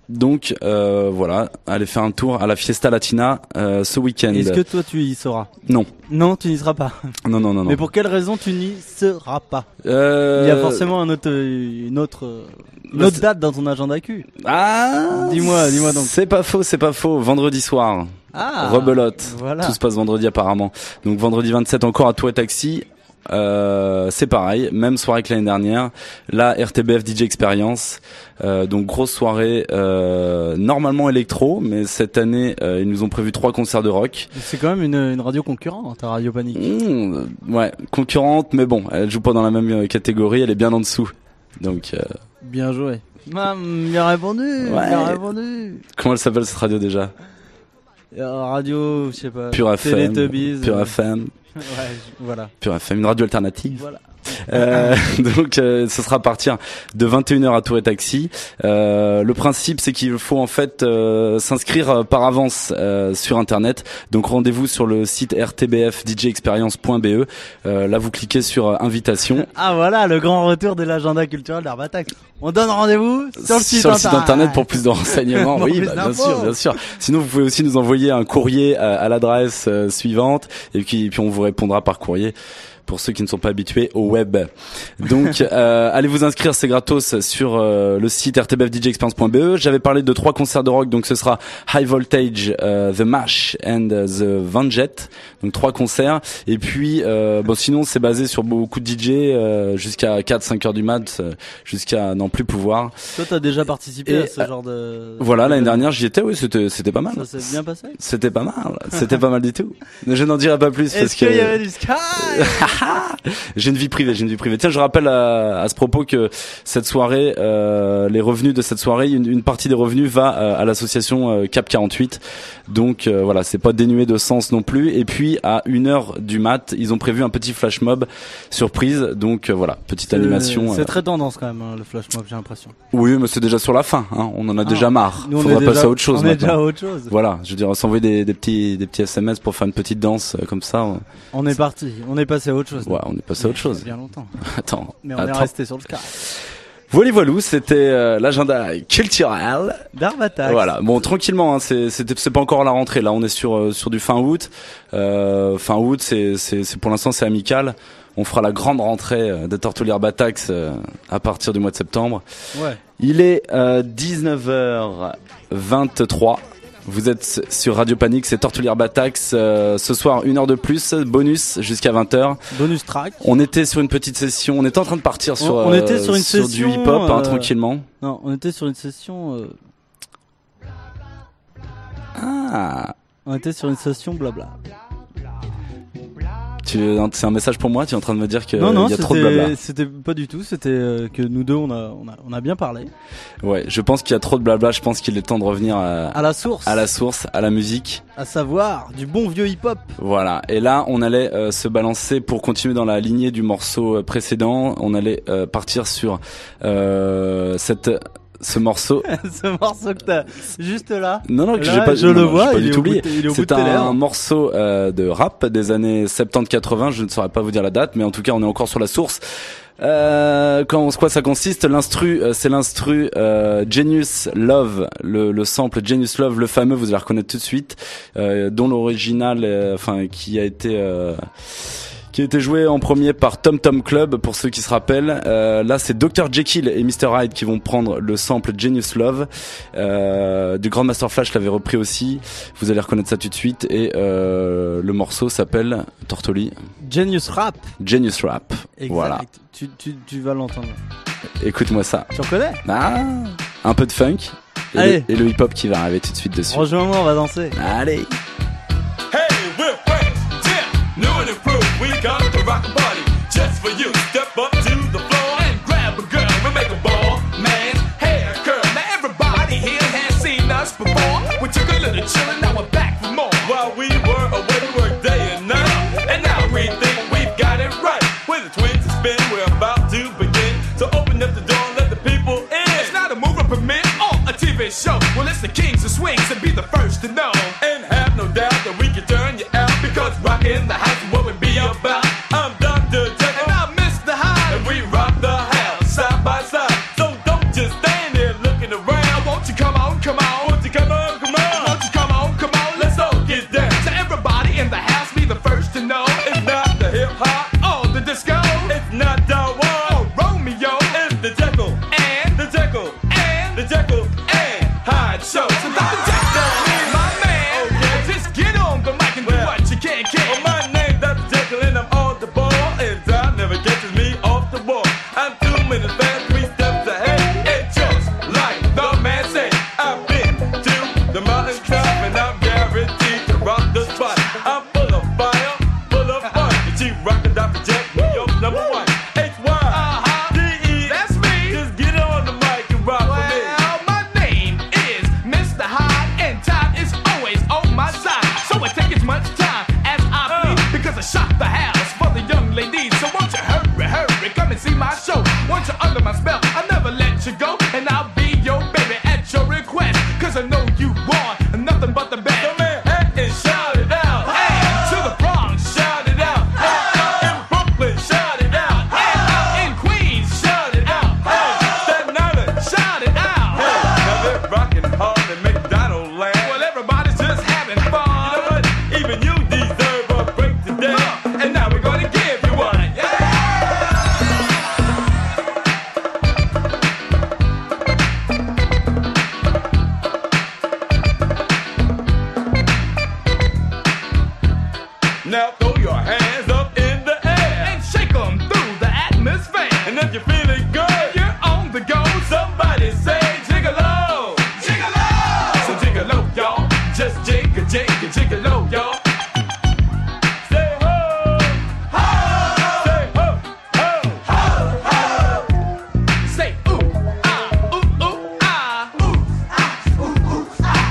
Donc voilà, allez faire un tour à la Fiesta Latina ce week-end. Est-ce que toi tu y seras? Non. Non, tu n'y seras pas. Non. Mais pour quelle raison tu n'y seras pas? Il y a forcément une autre date dans ton agenda Q. Ah, dis-moi donc. C'est pas faux. Vendredi soir. Rebelote. Voilà. Tout se passe vendredi apparemment. Donc vendredi 27 encore à Tour et Taxi. C'est pareil, même soirée que l'année dernière. La RTBF DJ Experience. Donc grosse soirée, normalement électro, mais cette année ils nous ont prévu 3 concerts de rock. C'est quand même une radio concurrente, ta Radio Panique. Ouais, concurrente, mais bon, elle joue pas dans la même catégorie, elle est bien en dessous. Donc bien joué. Bien répondu. Comment elle s'appelle cette radio déjà? Radio, je sais pas. Pure FM. Teletubbies. Pure FM. Ouais, voilà. Pure FM, une radio alternative. Voilà. Donc ce sera à partir de 21h à Tour et Taxi. Le principe c'est qu'il faut en fait s'inscrire par avance sur internet. Donc rendez-vous sur le site rtbfdjexperience.be. Là vous cliquez sur invitation. Ah voilà, le grand retour de l'agenda culturel d'Arbatax. On donne rendez-vous sur le site internet pour plus de renseignements. Oui, bien sûr. Sinon vous pouvez aussi nous envoyer un courrier à l'adresse suivante et puis on vous répondra par courrier. Pour ceux qui ne sont pas habitués au web. Donc allez vous inscrire, c'est gratos sur le site rtbfdjexperience.be. J'avais parlé de 3 concerts de rock, donc ce sera High Voltage, The Mash and The Vanjet. Donc 3 concerts. Et puis sinon c'est basé sur beaucoup de DJ jusqu'à 4-5 heures du mat, jusqu'à n'en plus pouvoir. Toi t'as déjà participé à ce genre de... Voilà, l'année dernière j'y étais, oui, c'était pas mal. Ça s'est bien passé? C'était pas mal du tout. Je n'en dirai pas plus parce que... Est-ce qu'il y avait du Sky? J'ai une vie privée. Tiens, je rappelle à ce propos que cette soirée, les revenus de cette soirée, une partie des revenus va à l'association Cap 48. Donc voilà, c'est pas dénué de sens non plus. Et puis à 1h du mat, ils ont prévu un petit flash mob surprise. Donc voilà, petite animation. C'est très tendance quand même le flash mob, j'ai l'impression. Oui, mais c'est déjà sur la fin. Hein. On en a déjà marre. Faudra passer à autre chose. On est déjà à autre chose. Voilà, je veux dire, s'envoyer des petits SMS pour faire une petite danse comme ça. On est parti. On est passé à autre chose. Ouais, on est passé à autre chose. Bien longtemps. Mais on est resté sur le Sky. Voilou, c'était l'agenda culturel d'Arbatax. Voilà, bon, tranquillement, hein, c'est pas encore la rentrée. Là, on est sur du fin août. Fin août, c'est pour l'instant c'est amical. On fera la grande rentrée de Tortolière Arbatax à partir du mois de septembre. Ouais. Il est 19h23. Vous êtes sur Radio Panique, c'est Tortolière Batax. Ce soir, 1 heure de plus, bonus jusqu'à 20h. Bonus track. On était sur une petite session, on était en train de partir sur, on était sur une sur session, du hip-hop, tranquillement. Non, on était sur une session... On était sur une session blabla. C'est un message pour moi, tu es en train de me dire qu'il y a trop de blabla. C'était pas du tout, c'était que nous deux on a bien parlé. Ouais, je pense qu'il y a trop de blabla, je pense qu'il est temps de revenir à la source, à la musique. À savoir, du bon vieux hip-hop. Voilà, et là on allait se balancer pour continuer dans la lignée du morceau précédent, on allait partir sur ce morceau. Ce morceau que t'as juste là. Non, que là, j'ai pas, je le vois, il est oublié. C'est un morceau de rap des années 70-80, je ne saurais pas vous dire la date, mais en tout cas on est encore sur la source. Quoi ça consiste? L'instru, c'est l'instru Genius Love, le sample Genius Love, le fameux, vous allez le reconnaître tout de suite, dont l'original, qui a été joué en premier par Tom Tom Club, pour ceux qui se rappellent. Là, c'est Dr. Jekyll et Mr. Hyde qui vont prendre le sample Genius Love. Du Grandmaster Flash l'avait repris aussi. Vous allez reconnaître ça tout de suite. Et le morceau s'appelle Tortoli. Genius Rap. Genius Rap. Exact. Voilà. Tu vas l'entendre. Écoute-moi ça. Tu reconnais? Un peu de funk. Et le hip-hop qui va arriver tout de suite dessus. Rejoins-moi, on va danser. Allez. New and improved, we come to rock a party just for you. Step up to the floor and grab a girl. We make a ball, man, hair curl. Now everybody here has seen us before. We took a little chillin', now we're back for more. While we were away, we worked day and night, and now we think we've got it right. With the twins to spin, we're about to begin. So open up the door and let the people in. It's not a movie premiere or a TV show. Well, it's the kings of swings and be the first to know. And have no doubt that we can turn you out, because rockin' the house is what we be about. I'm Dr. J and I'm Mr. Hyde, and we rock the house side by side. So don't just stand there looking around. Won't you come on, Now throw your hands up in the air and shake them through the atmosphere. And if you're feeling good, you're on the go. Somebody say jiggle-o, jiggle-o. So jiggle-o, y'all. Just jiggle, jiggle, jiggle-o, y'all. Say ho, ho. Say ho, ho, ho, ho. Say ooh, ah, ooh, ooh, ah, ooh, ah, ooh, ooh, ah.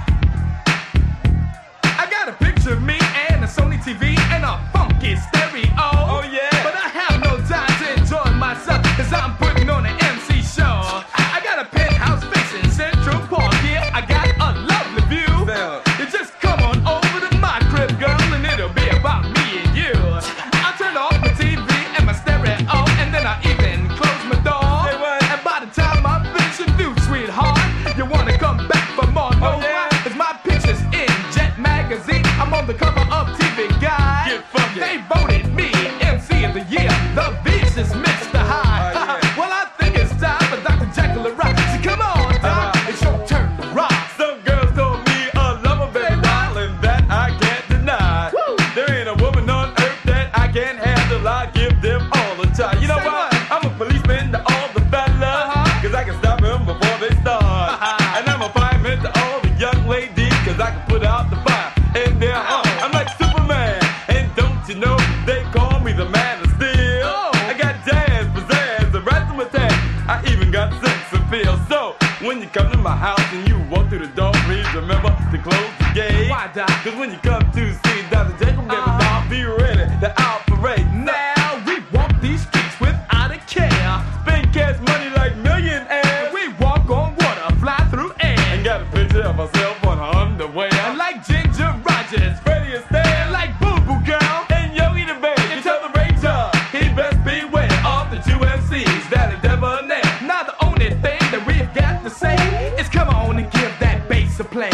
I got a picture of me and a Sony TV and a funky stereo. Oh yeah. But I have no time to enjoy myself, cause I'm putting on an MC show. I got a penthouse facing Central Park. Yeah, I got a lovely view. You just come on over to my crib, girl, and it'll be about me and you. I turn off my TV and my stereo, and then I even close my door. And by the time I'm finished with you, sweetheart, you wanna come back for more. Oh yeah. Cause my picture's in Jet Magazine. I'm on the cover of TV Guide. They voted me MC of the year, the vicious Mr. Hyde. Well, I think it's time for Dr. Jekyll to rock. So come on, Doc, it's your turn to rock. Some girls call me a lover, baby, darling, that I can't deny. There ain't a woman on earth that I can't handle. I give them all the time. You know what? I'm a policeman to all the fellas, cause I can stop them before they start. And I'm a fireman to all the young ladies, cause I can put out the fire in their heart. I'm like Superman, and don't you know they call me the Man of Steel. I got jazz, pizzazz, the razzmatazz. I even got sex appeal. So when you come to my house and you walk through the door, please remember to close the gate. Why, Doc? Cause when you come to see Dr. Jekyll, baby, I'll be ready to operate. Now we walk these streets without a care. Spend cash money like millionaires. We walk on water, fly through air. And got a picture of myself on her underwear. Like Ginger Rogers, Freddie Astaire, like Boo Boo Girl, and Yogi the Baby. And tell the Rachel, he best beware of the two MCs that are debonair. Now the only thing that we've got to say is come on and give that bass a play.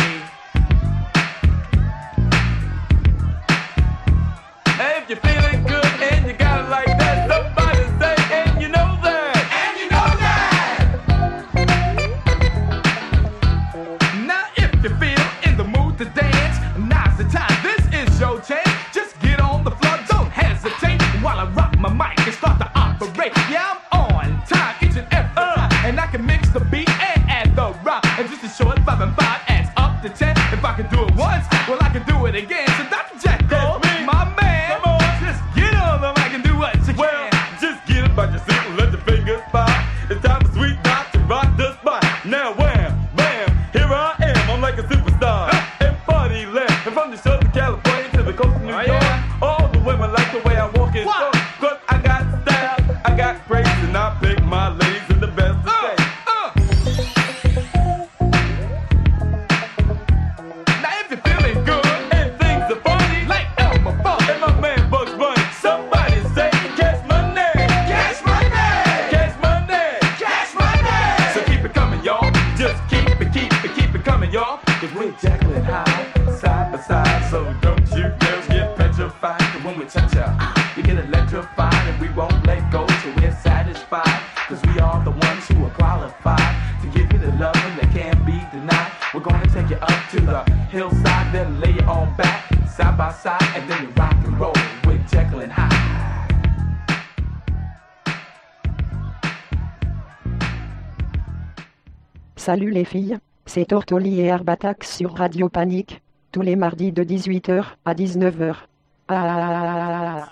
Hey, if you're feeling good and you got it like that, somebody say, and you know that. And you know that. Now if you feel in the mood to dance, now's the time. This is your chance. Just get on the floor, don't hesitate while I rock my mic and start to operate. Yeah, I'm on time each and every time, and I can mix the beat and add the rock. And just a short 5 and 5 adds up to 10. If I can do it once, well I can do it again. So Dr. Jekyll, my man, come on, just get on the mic and do what you can. Just get up by your seat and let your fingers fly. It's time for Sweet Doc to rock the spot. Now wham, bam, here I am, I'm like a superstar. And party land, and from the shores of California to the coast of New York, all the women like the way I walk it. Cause I got style, I got grace, and I pick my ladies in the best of shape. Now if you're feeling good and things are funny, like Elmer Fudd and my man Bugs Bunny, somebody say cash money, cash money, cash money, cash money. So keep it coming, y'all. Just keep it coming, y'all. Cause we're Jekyll and Hyde, side by side. So don't you girls get petrified, cause when we touch ya, you get electrified, and we won't let go till we're satisfied. Cause we are the ones who are qualified to give you the loving that can't be denied. We're gonna take you up to the hillside, then lay you on back, side by side, and then you rock and roll with Jekyll and Hyde. Salut les filles, c'est Tortoli et Arbatax sur Radio Panique, tous les mardis de 18h à 19h. Ah.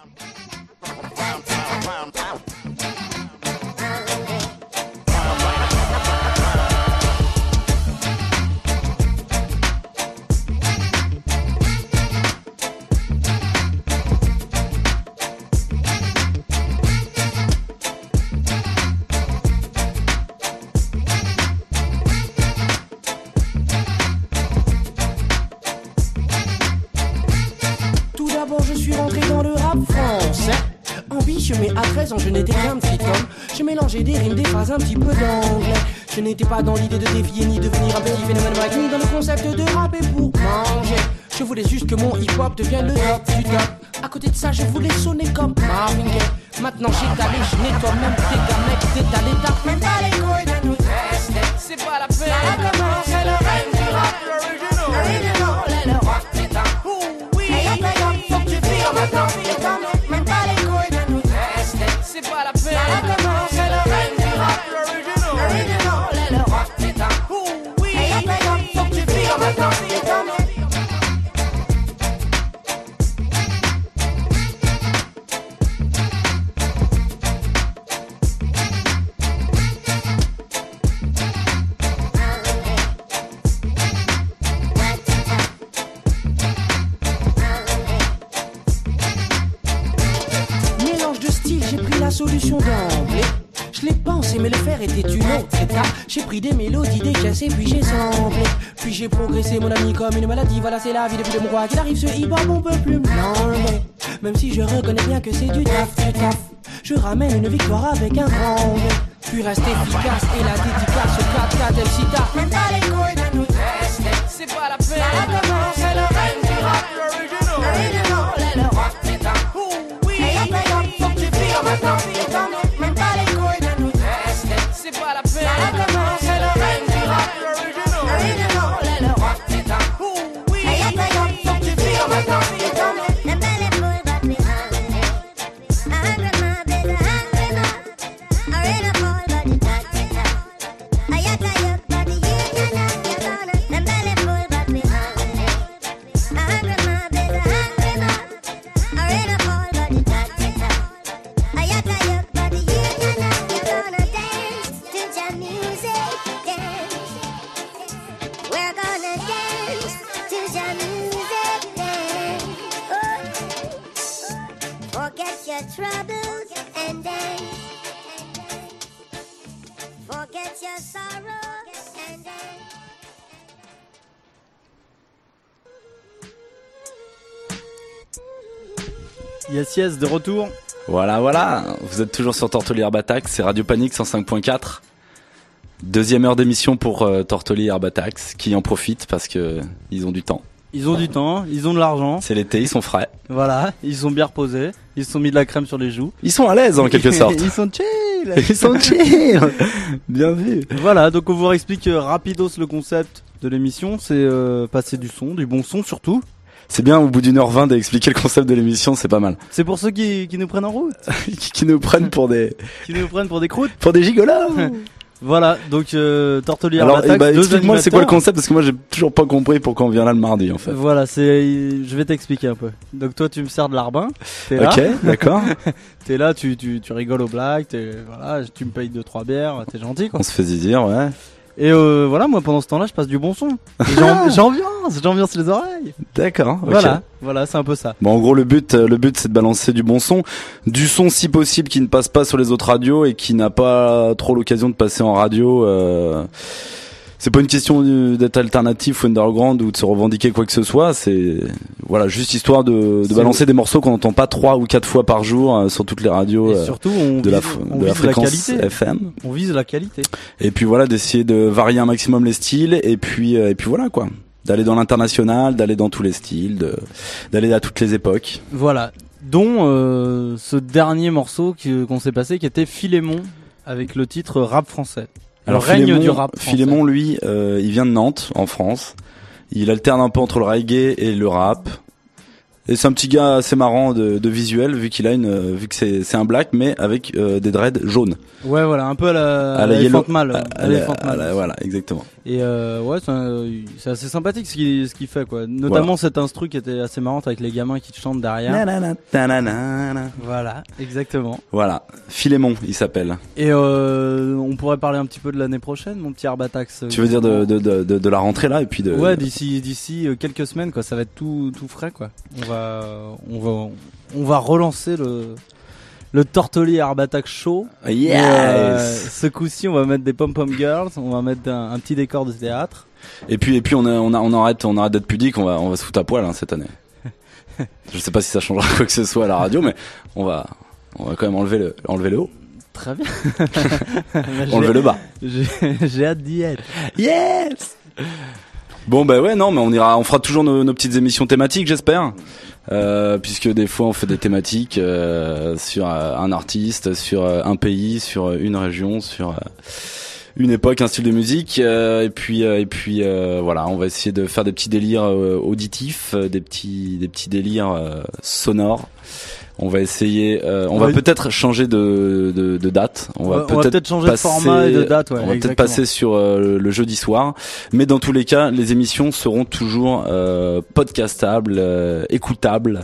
Je suis rentré dans le rap français. Ambitieux mais à 13 ans je n'étais qu'un petit homme. Je mélangeais des rimes, des phrases, un petit peu d'anglais. Je n'étais pas dans l'idée de défier ni devenir un petit phénomène break, ni dans le concept de rapper pour manger. Je voulais juste que mon hip-hop devienne le top du top. À côté de ça je voulais sonner comme Marvin Gaye. Maintenant j'étalé, je nettoie même tes gars, mec, t'étalé, t'as même pas les couilles de nous tester. C'est pas la peine. Ça a commencé le règne du rap original, et le rock putain. Oui, faut que tu vives. solution d'emblée. Je l'ai pensé, mais le faire était une autre étape. J'ai pris des mélodies, des cassés, puis j'ai samplé. Puis j'ai progressé, mon ami, comme une maladie. Voilà, c'est la vie depuis de mon roi qu'il arrive. Ce hip-hop, on peut plus me l'enlever. Même si je reconnais bien que c'est du taf, je ramène une victoire avec un grand V. Puis reste efficace et la dédicace au 4-4 El Cita. Même pas les couilles de nous tester, c'est pas la peine. Ça commence, c'est le règne du rap original. Et le rock pétain. Et y'a pas y'en, faut que tu vires maintenant. Même pas les couilles de nous tester, c'est pas la peine. Ça commence, c'est le règne du rap original. Et le rock pétain. Et y'a pas y'en, faut que tu vires maintenant. Même pas les couilles de nous troubles and dance. Forget your sorrow and dance. Yes, de retour. Voilà, vous êtes toujours sur Tortoli Herbatax, c'est Radio Panique 105.4. Deuxième heure d'émission pour Tortoli Herbatax, qui en profitent parce que ils ont du temps. Ils ont du temps, ils ont de l'argent. C'est l'été, ils sont frais. Voilà, ils sont bien reposés, ils se sont mis de la crème sur les joues. Ils sont à l'aise en quelque sorte. Ils sont chill. Ils sont chill. Bien vu. Voilà, donc on vous explique rapidos le concept de l'émission, c'est passer du son, du bon son surtout. C'est bien, au bout d'une heure 20 d'expliquer le concept de l'émission, c'est pas mal. C'est pour ceux qui nous prennent en route. qui nous prennent pour des... qui nous prennent pour des croûtes. Pour des gigolos. Voilà, donc Tortoli Herbatax. Alors, explique-moi c'est quoi le concept, parce que moi j'ai toujours pas compris pourquoi on vient là le mardi en fait. Voilà, je vais t'expliquer un peu. Donc toi tu me sers de larbin, t'es là. Ok, d'accord. T'es là, tu rigoles aux blagues, voilà, tu me payes 2-3 bières, t'es gentil quoi. On se fait dire, ouais. Et voilà, moi pendant ce temps-là je passe du bon son. J'ambiance les oreilles. D'accord, ok. Voilà, c'est un peu ça. Bon, en gros, le but c'est de balancer du bon son. Du son si possible qui ne passe pas sur les autres radios et qui n'a pas trop l'occasion de passer en radio. C'est pas une question d'être alternatif ou underground ou de se revendiquer quoi que ce soit. C'est, voilà, juste histoire de balancer des morceaux qu'on n'entend pas 3 ou 4 fois par jour sur toutes les radios. Et surtout, de la fréquence FM. On vise la qualité. Et puis voilà, d'essayer de varier un maximum les styles et puis voilà quoi. D'aller dans l'international, d'aller dans tous les styles, d'aller à toutes les époques. Voilà. Dont ce dernier morceau qu'on s'est passé qui était Philémon avec le titre Rap français. Alors du rap français. Philémon, lui, il vient de Nantes, en France. Il alterne un peu entre le reggae et le rap. Et c'est un petit gars assez marrant de visuel, vu que c'est un black, mais avec des dreads jaunes. Ouais, voilà, un peu à la Elephant Man. Voilà, exactement. Et ouais, c'est assez sympathique ce qu'il fait, quoi. Notamment cet instru qui était assez marrante avec les gamins qui chantent derrière. Voilà, exactement. Voilà, Philémon, il s'appelle. Et on pourrait parler un petit peu de l'année prochaine, mon petit Herbatax. Tu veux dire de la rentrée là et puis de. Ouais, d'ici quelques semaines, quoi. Ça va être tout frais, quoi. On va relancer le Tortoli Herbatax Show. Yes. Ce coup-ci, on va mettre des pom-pom girls, on va mettre un petit décor de théâtre. Et puis on arrête d'être pudique, on va se foutre à poil cette année. Je sais pas si ça changera quoi que ce soit à la radio, mais on va quand même enlever le haut. Très bien. Enlever le bas. J'ai hâte d'y être. Yes. Bon bah ouais, non, mais on fera toujours nos petites émissions thématiques, j'espère. Puisque des fois on fait des thématiques sur un artiste, sur un pays, sur une région, sur une époque, un style de musique, et puis voilà, on va essayer de faire des petits délires auditifs, des petits délires sonores. On va essayer, on va peut-être changer de date. On va peut-être changer de format et de date. Ouais, on va peut-être passer sur le jeudi soir. Mais dans tous les cas, les émissions seront toujours podcastables, écoutables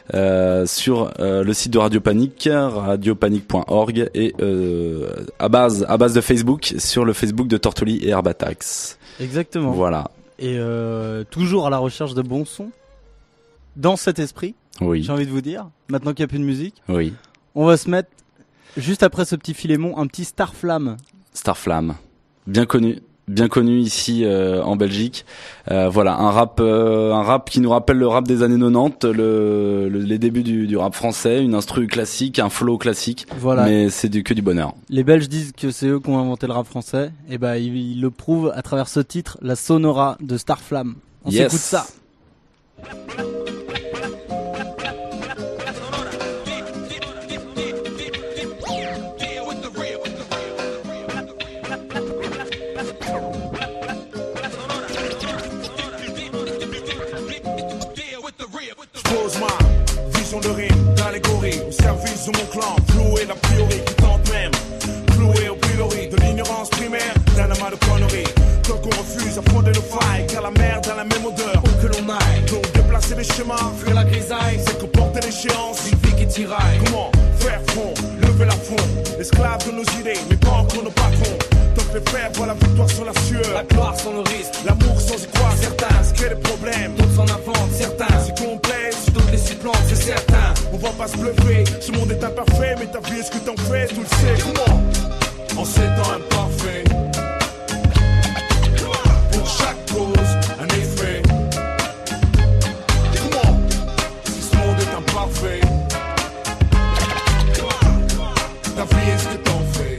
sur le site de Radio Panique, radiopanique.org et à base de Facebook, sur le Facebook de Tortoli et Herbatax. Exactement. Voilà. Et toujours à la recherche de bons sons. Dans cet esprit. Oui. J'ai envie de vous dire, maintenant qu'il n'y a plus de musique, oui. on va se mettre Juste après ce petit Philémon, un petit Starflame. Starflame, bien connu ici en Belgique. Voilà, un rap qui nous rappelle le rap des années 90, les débuts du rap français, une instru classique, un flow classique. Voilà. Mais c'est que du bonheur. Les Belges disent que c'est eux qui ont inventé le rap français. Et ben ils le prouvent à travers ce titre, la Sonora de Starflame. On s'écoute ça. Pose ma vision de rime, d'allégorie, au service de mon clan, floué l'a priori qui tente même, floué au pilori de l'ignorance primaire, d'un amas de conneries. Tant qu'on refuse affronter nos failles, car la merde a la même odeur, où que l'on aille. Donc déplacer les chemins, fuir la grisaille, c'est comporter l'échéance, une vie qui tiraille. Comment faire front, lever la front, esclave de nos idées, mais pas encore nos patrons. Donc les faire voient la victoire sur la sueur, la gloire sans le risque, l'amour sans y croire. Certains se créent des problèmes, d'autres s'en inventent. Certains s'y complaisent, d'autres les s'y plantent, c'est certain. On va pas se bluffer, ce monde est imparfait, mais ta vie est ce que t'en fais, tu le sais. Comment en ces temps imparfaits, pour chaque cause un effet. Comment si ce monde est imparfait, ta vie est ce que t'en fais.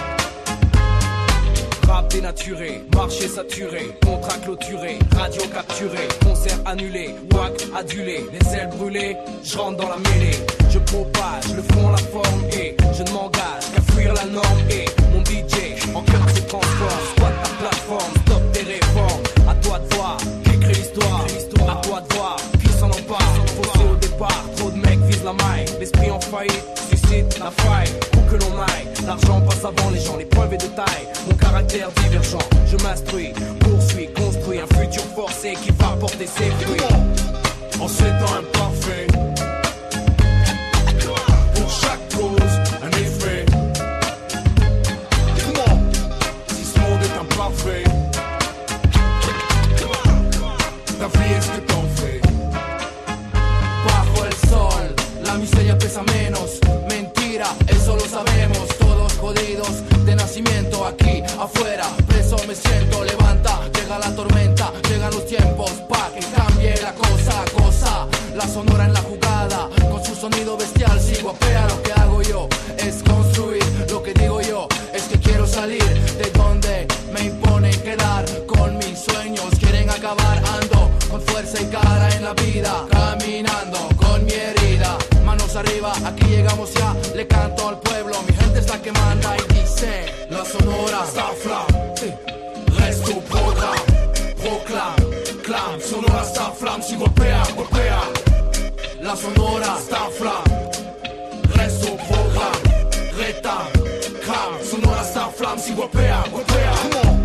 Rap dénaturé, marché saturé, contrat clôturé, radio capturé, concert annulé, wack adulé, les ailes brûlées, je rentre dans la mêlée. Je propage le fond, la forme et je ne m'engage qu'à fuir la norme et mon DJ en cœur se transforme. Squat ta plateforme, stop tes réformes. À toi de voir, qu'écrit l'histoire. À toi de voir, qui s'en empare. Faussé au départ, trop de mecs visent la maille. L'esprit en faillite, suscite la faille. Où que l'on aille, l'argent passe avant les gens, les preuves est de taille. Mon caractère divergent, je m'instruis, poursuis, construis un futur forcé qui va porter ses fruits. En ces temps imparfaits, pour chaque cause un effet. Comment si ce monde est imparfait, ta vie est ce que t'en fais. Bajo el sol, la miseria pesa menos. Mentira, eso lo sabemos. Todos jodidos de nacimiento aquí afuera. Preso me siento, levanta, llega la tormenta, llegan los tiempos pa' que cambie la cosa, cosa. La sonora en la jugada, con su sonido bestial sigo apea. Lo que hago yo es construir, lo que digo yo es que quiero salir de donde me imponen quedar con mis sueños. Quieren acabar, ando con fuerza y cara en la vida, caminando con mi herida. Manos arriba, aquí llegamos ya, le canto al pueblo, mi gente es la que manda y dice: la sonora Starflame, reste au programme, proclame, clame, sonora Starflame, si golpea, golpea. La sonora Starflame, reste au programme, rétame, clame, sonora Starflame, si golpea, golpea.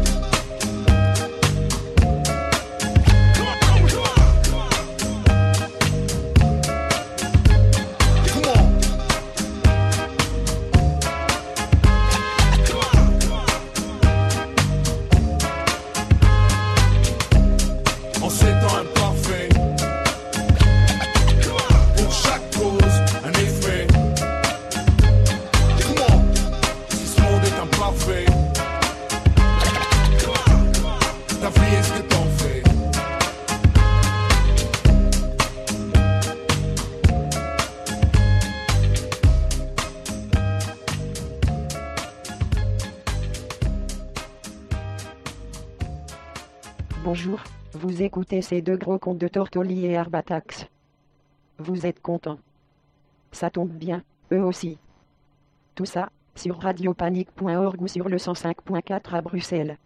Bonjour, vous écoutez ces deux gros contes de Tortoli et Arbatax. Vous êtes contents. Ça tombe bien, eux aussi. Tout ça, sur radiopanique.org ou sur le 105.4 à Bruxelles.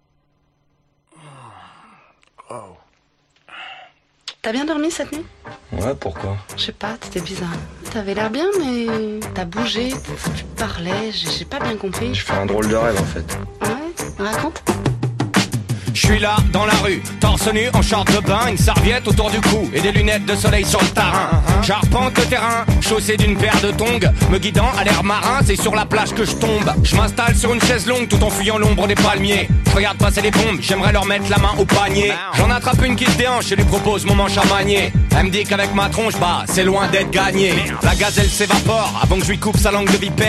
Oh. T'as bien dormi cette nuit? Ouais, pourquoi? Je sais pas, t'étais bizarre. T'avais l'air bien, mais t'as bougé, tu parlais, j'ai pas bien compris. Je fais un drôle de rêve en fait. Ouais, raconte. Je suis là dans la rue, torse nu en short de bain, une serviette autour du cou et des lunettes de soleil sur le terrain. J'arpente le terrain, chaussé d'une paire de tongs, me guidant à l'air marin, c'est sur la plage que je tombe. Je m'installe sur une chaise longue tout en fuyant l'ombre des palmiers. Je regarde passer les bombes, j'aimerais leur mettre la main au panier. J'en attrape une qui se déhanche et lui propose mon manche à manier. Elle me dit qu'avec ma tronche, bah c'est loin d'être gagné. La gazelle s'évapore avant que je lui coupe sa langue de vipère.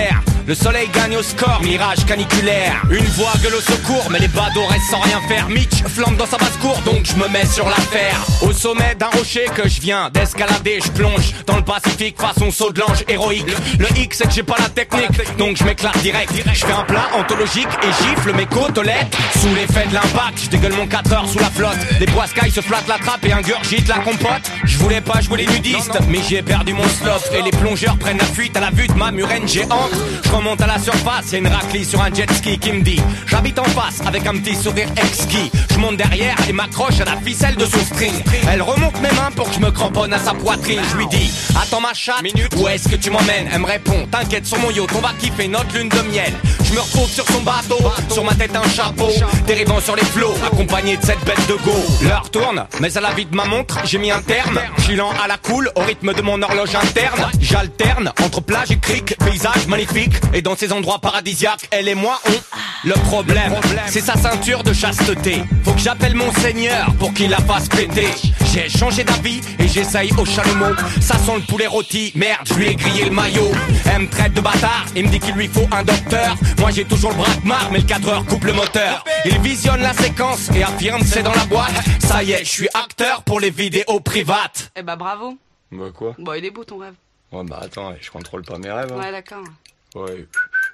Le soleil gagne au score, mirage caniculaire. Une voix gueule au secours, mais les badauds restent sans rien faire. Mitch flambe dans sa basse-cour, donc je me mets sur l'affaire. Au sommet d'un rocher que je viens d'escalader, je plonge dans le Pacifique façon saut de l'ange héroïque. Le X c'est que j'ai pas la technique, donc je m'éclate direct. Je fais un plat anthologique et gifle mes côtelettes. Sous l'effet de l'impact, je dégueule mon 4 heures sous la flotte. Des poiscailles se flattent la trappe et ingurgitent la compote. Je voulais pas jouer les nudistes, mais j'ai perdu mon slot. Et les plongeurs prennent la fuite à la vue de ma murène géante. Je remonte à la surface, y'a une raclie sur un jet ski qui me dit: j'habite en face avec un petit sourire exquis. Je monte derrière et m'accroche à la ficelle de son string. Elle remonte mes mains pour que je me cramponne à sa poitrine. Je lui dis: attends ma chatte, où est-ce que tu m'emmènes? Elle me répond: t'inquiète sur mon yacht, on va kiffer notre lune de miel. Je me retrouve sur son bateau, sur ma tête un chapeau, dérivant sur les flots, accompagné de cette bête de go. L'heure tourne, mais à la vie de ma montre, j'ai mis un terme. Chilant à la cool, au rythme de mon horloge interne. J'alterne entre plage et crique, paysage magnifique. Et dans ces endroits paradisiaques, elle et moi on... Le problème, c'est sa ceinture de chasteté. Faut que j'appelle mon seigneur pour qu'il la fasse péter. J'ai changé d'avis et j'essaye au chalumeau. Ça sent le poulet rôti, merde, je lui ai grillé le maillot. Elle me traite de bâtard, il me dit qu'il lui faut un docteur. Moi j'ai toujours le bras de marre, mais le cadreur coupe le moteur. Il visionne la séquence et affirme c'est dans la boîte. Ça y est, je suis acteur pour les vidéos privates. Eh bah bravo. Bah quoi? Bon, il est beau ton rêve. Ouais bah attends, je contrôle pas mes rêves. Hein. Ouais, d'accord. Ouais.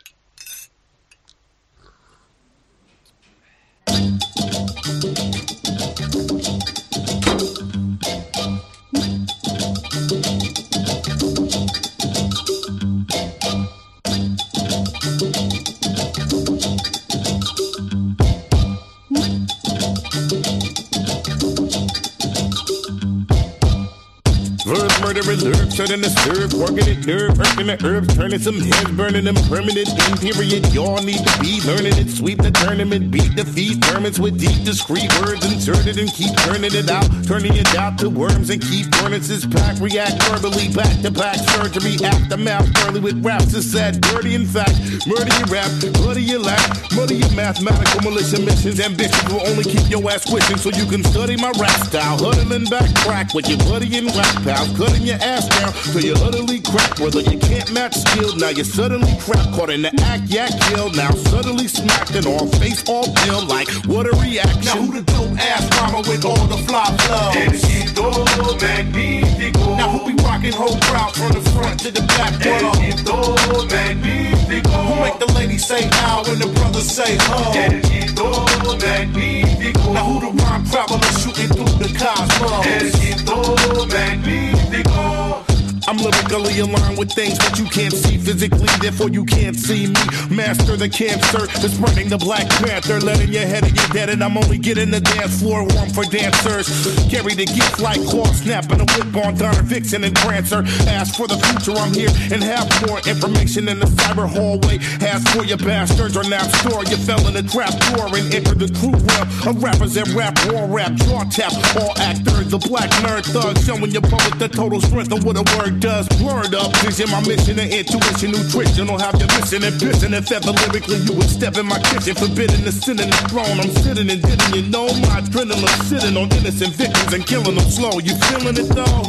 Verb murdering nerve, turning the serve, working it nerve, hurting the herbs, turning some heads, burning them permanent in period. Y'all need to be learning it, sweep the tournament, beat defeat, permits with deep discreet words inserted and keep turning it out, turning it out to worms and keep furnaces pack, react verbally, back to back surgery, aftermath, early with raps is sad, dirty in fact, murder your rap, bloody your lack, muddy your mathematical militia missions, ambitions will only keep your ass squishing so you can study my rap style, huddling back crack with your buddy and rap pal. Cutting your ass down till you utterly crack. Whether you can't match skill, now you suddenly crap. Caught in the act, yak kill. Now suddenly smacked and all face all ill. Like what a reaction. Now who the dope ass rhymer with all the fly flows? Éxito magnífico. Now who be rocking whole crowd from the front to the back? Éxito magnífico. Who make the ladies say ow when the brothers say ho? Éxito magnífico. Now who the rhyme traveler shooting through the cosmos? Éxito magnífico. I'm lyrically aligned with things that you can't see physically, therefore you can't see me. Master the cancer, that's burning the Black Panther, letting your head and you're dead, and I'm only getting the dance floor warm for dancers. Carry the gift like claw, snapping a whip on Donner, Vixen, and Prancer. Ask for the future, I'm here, and have more information in the cyber hallway. Ask for your bastards or nap store, you fell in the trap door and entered the crew realm of rappers that rap, war rap, jaw tap, all actors, the black nerd thug, showing your public the total strength of what a word does. Blurred up vision, my mission and intuition, nutrition will have you missing and pissing. If ever lyrically you would step in my kitchen, forbidden to sit in the throne. I'm sitting and didn't you know my adrenaline sitting on innocent victims and killing them slow. You feeling it though?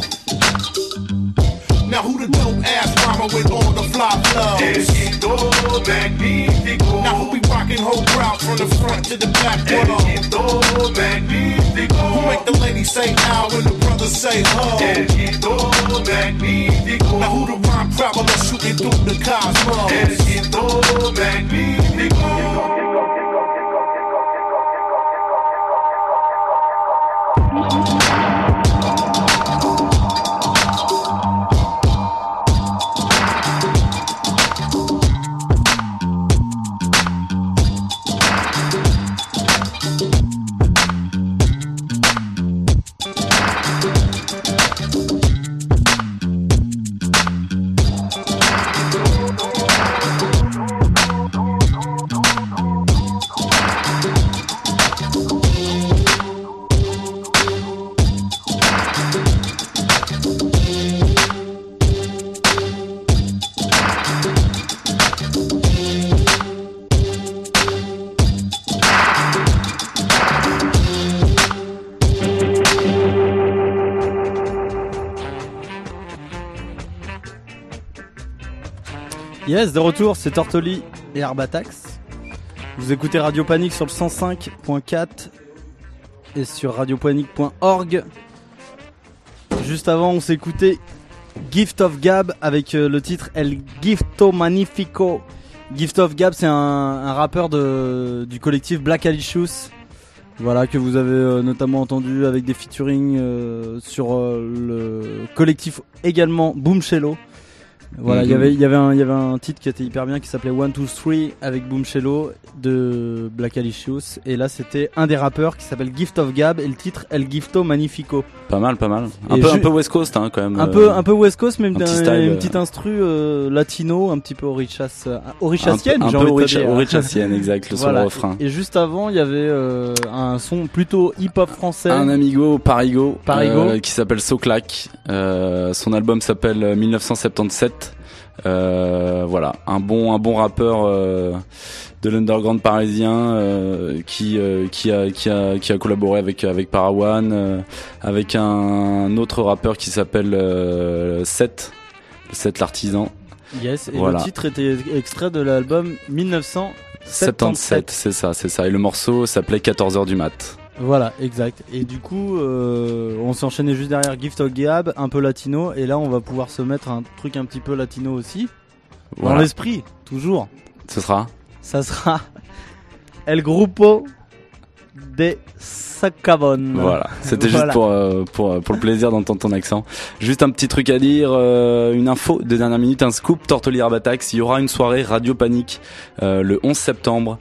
Now who the dope ass rhymer with all the fly flows? Éxito magnífico. Now who be rocking whole crowd from the front to the back? Éxito magnífico. Who make the ladies say ow when the brothers say ho? Éxito magnífico. Now who the rhyme traveler shooting through the cosmos? Éxito magnífico. Yes, de retour, c'est Tortoli et Arbatax. Vous écoutez Radio Panique sur le 105.4 et sur radiopanique.org. Juste avant, on s'est écouté Gift of Gab avec le titre El Gifto Magnifico. Gift of Gab, c'est un rappeur du collectif Black Alicious. Voilà, que vous avez notamment entendu avec des featuring sur le collectif également Boom Shello. Voilà, il y avait un titre qui était hyper bien qui s'appelait 1, 2, 3 avec Boom Shello de Black Alicious. Et là, c'était un des rappeurs qui s'appelle Gift of Gab et le titre El Gifto Magnifico. Pas mal. Un peu West Coast, hein, quand même. Un peu West Coast, mais une petite instru latino, un petit peu orichassienne, un peu orichassienne, exact, sur le refrain. Et juste avant, il y avait un son plutôt hip-hop français. Un amigo, Parigo. Qui s'appelle So Clack. Son album s'appelle 1977. Voilà, un bon rappeur de l'underground parisien qui a collaboré avec Parawan, avec un autre rappeur qui s'appelle Seth l'artisan. Yes, et voilà. Le titre était extrait de l'album 1977. C'est ça. Et le morceau s'appelait 14h du mat. Voilà, exact. Et du coup, on s'est enchaîné juste derrière Gift of Gab, un peu latino, et là on va pouvoir se mettre un truc un petit peu latino aussi. Voilà. Dans l'esprit, toujours. Ça sera El Grupo de Socavón. Voilà, c'était juste pour le plaisir d'entendre ton accent. Juste un petit truc à dire, une info de dernière minute, un scoop Tortoli Arbatax. Il y aura une soirée Radio Panique le 11 septembre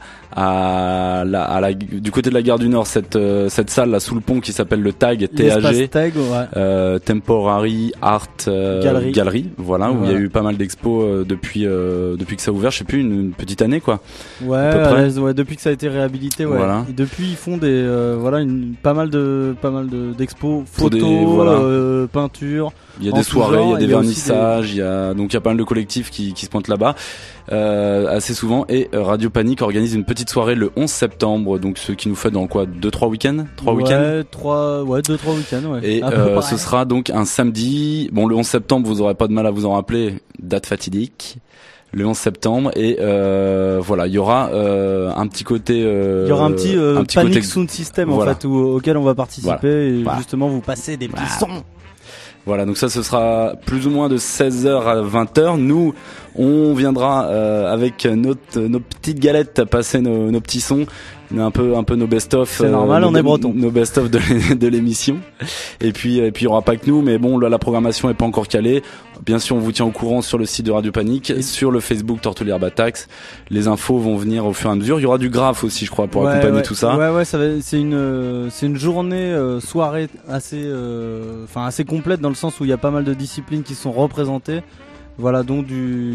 du côté de la gare du Nord, cette salle là sous le pont qui s'appelle le TAG, TAG, ouais. Temporary Art Gallery, voilà, où il y a eu pas mal d'expos depuis que ça a ouvert, je sais plus, une petite année quoi. Ouais, depuis que ça a été réhabilité, ouais. Voilà. Et depuis ils font des pas mal d'expos, photos, peintures. Il y a des soirées, il y a des vernissages, il y a pas mal de collectifs qui se pointent là-bas assez souvent, et Radio Panique organise une petite soirée le 11 septembre, donc ce qui nous fait dans quoi, 2-3 week-ends, 3 week-ends. 2-3 week-ends, ouais. Et ce sera donc un samedi. Bon, le 11 septembre, vous aurez pas de mal à vous en rappeler, date fatidique. Le 11 septembre, et voilà, il y aura un petit côté il y aura un petit Panic Sound System, voilà, en fait, auquel on va participer, voilà. Et justement vous passez des petits sons. Voilà, donc ça, ce sera plus ou moins de 16h à 20h. Nous, on viendra avec nos petites galettes passer nos petits sons, un peu nos best-of. C'est normal, on est breton. Nos best-of de l'émission. Et puis il y aura pas que nous, mais bon, là, la programmation est pas encore calée. Bien sûr, on vous tient au courant sur le site de Radio Panique, sur le Facebook Tortoli Arbatax. Les infos vont venir au fur et à mesure. Il y aura du graphe aussi, je crois, pour accompagner tout ça. Ouais, c'est une journée soirée assez complète, dans le sens où il y a pas mal de disciplines qui sont représentées. Voilà, dont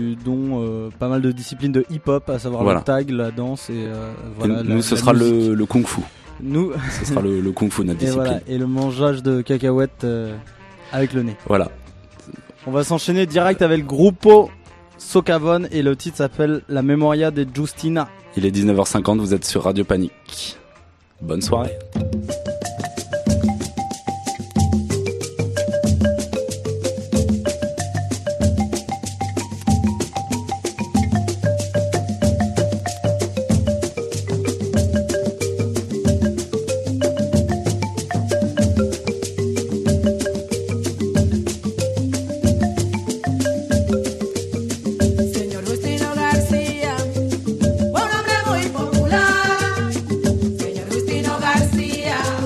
pas mal de disciplines de hip-hop, à savoir le tag, la danse et voilà. Nous, ce sera le kung-fu. Nous, ce sera le kung-fu, notre discipline. Voilà, et le mangeage de cacahuètes avec le nez. Voilà. On va s'enchaîner direct avec le Grupo Socavón et le titre s'appelle La Memoria de Justina. Il est 19h50, vous êtes sur Radio Panique. Bonne soirée. García.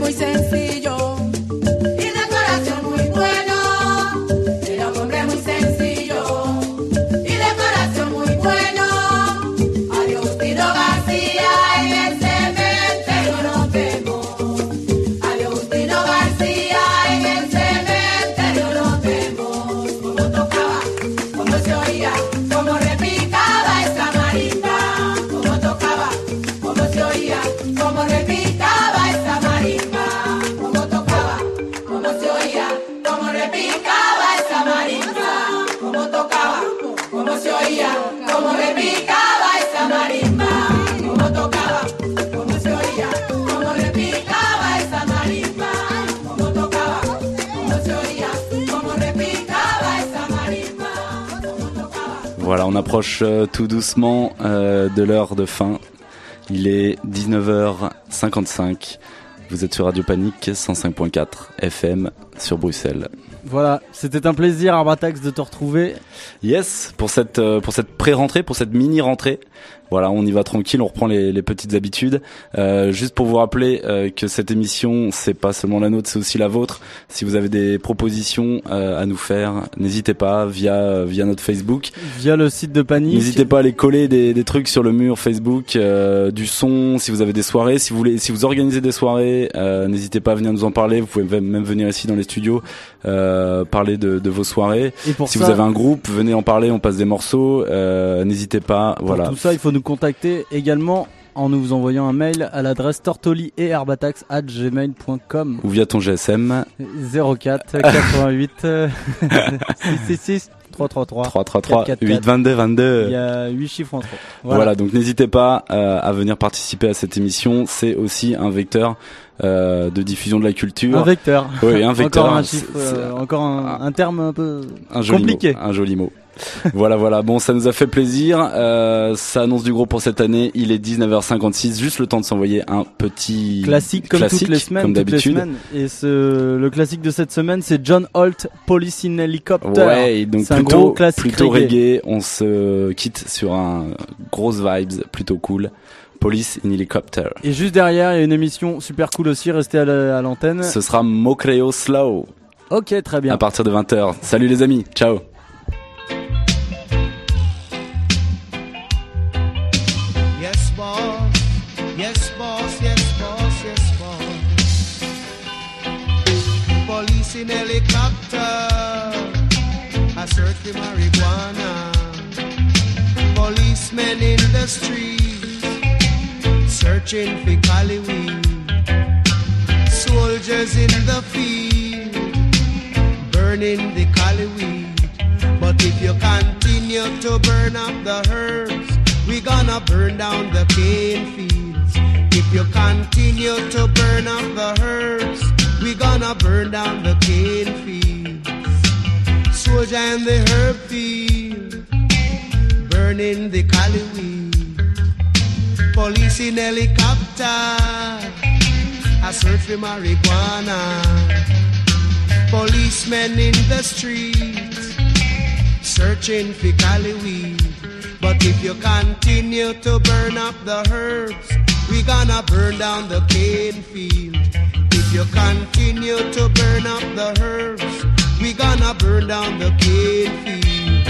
muy sencillo y de corazón muy bueno. Era un hombre muy sencillo y de corazón muy bueno. Agustino García en el cementerio nos vemos. Agustino García en el cementerio nos vemos. Cómo tocaba, cómo se oía, cómo repicaba esa marimba. Cómo tocaba, cómo se oía, cómo repicaba esa marimba. Cómo tocaba, cómo se oía, cómo repicaba esa marimba. Cómo tocaba, cómo se oía, cómo repicaba esa marimba. Cómo tocaba, cómo se oía, cómo repicaba esa marimba. Cómo tocaba, cómo se oía, cómo repicaba esa marimba. Voilà, on approche tout doucement de l'heure de fin. Il est 19h55. Vous êtes sur Radio Panique 105.4 FM sur Bruxelles. Voilà, c'était un plaisir Arbatax de te retrouver. Yes, pour cette pré-rentrée, pour cette mini-rentrée. Voilà, on y va tranquille, on reprend les petites habitudes. Juste pour vous rappeler que cette émission, c'est pas seulement la nôtre, c'est aussi la vôtre. Si vous avez des propositions à nous faire, n'hésitez pas via notre Facebook, via le site de Panique. N'hésitez pas à aller coller des trucs sur le mur Facebook, du son. Si vous avez des soirées, si vous organisez des soirées, n'hésitez pas à venir nous en parler. Vous pouvez même venir ici dans les studios parler de vos soirées. Et pour si ça, vous avez un groupe, venez en parler, on passe des morceaux. N'hésitez pas. Voilà. Pour tout ça, il faut nous contacter également en nous envoyant un mail à l'adresse tortoli@gmail.com ou via ton GSM 04 88 666 333 8 22 22. Il y a 8 chiffres entre. Voilà, donc n'hésitez pas à venir participer à cette émission. C'est aussi un vecteur de diffusion de la culture. Un vecteur. Oui, un vecteur. Encore un chiffre, encore un terme un peu compliqué. Un joli mot. Voilà. Bon, ça nous a fait plaisir. Ça annonce du gros pour cette année. Il est 19h56. Juste le temps de s'envoyer un petit classique comme toutes les semaines, comme d'habitude. Et le classique de cette semaine, c'est John Holt, Police in Helicopter. Ouais, donc c'est un gros classique plutôt reggae. On se quitte sur un grosse vibes, plutôt cool. Police in Helicopter. Et juste derrière, il y a une émission super cool aussi. Restez à l'antenne. Ce sera Mocreo Slow. Ok, très bien. À partir de 20h. Salut les amis. Ciao. Yes, boss. Yes, boss. Yes, boss. Yes, boss. Police in helicopter. I search for marijuana. Policemen in the streets, searching for cali weed. Soldiers in the field, burning the cali weed. But if you continue to burn up the herbs, we gonna burn down the cane fields. If you continue to burn up the herbs, we gonna burn down the cane fields. Soldier in the herb field, burning the cali weed. Police in helicopter, I search for marijuana. Policemen in the streets, searching for cali weed. But if you continue to burn up the herbs, we gonna burn down the cane field. If you continue to burn up the herbs, we gonna burn down the cane field.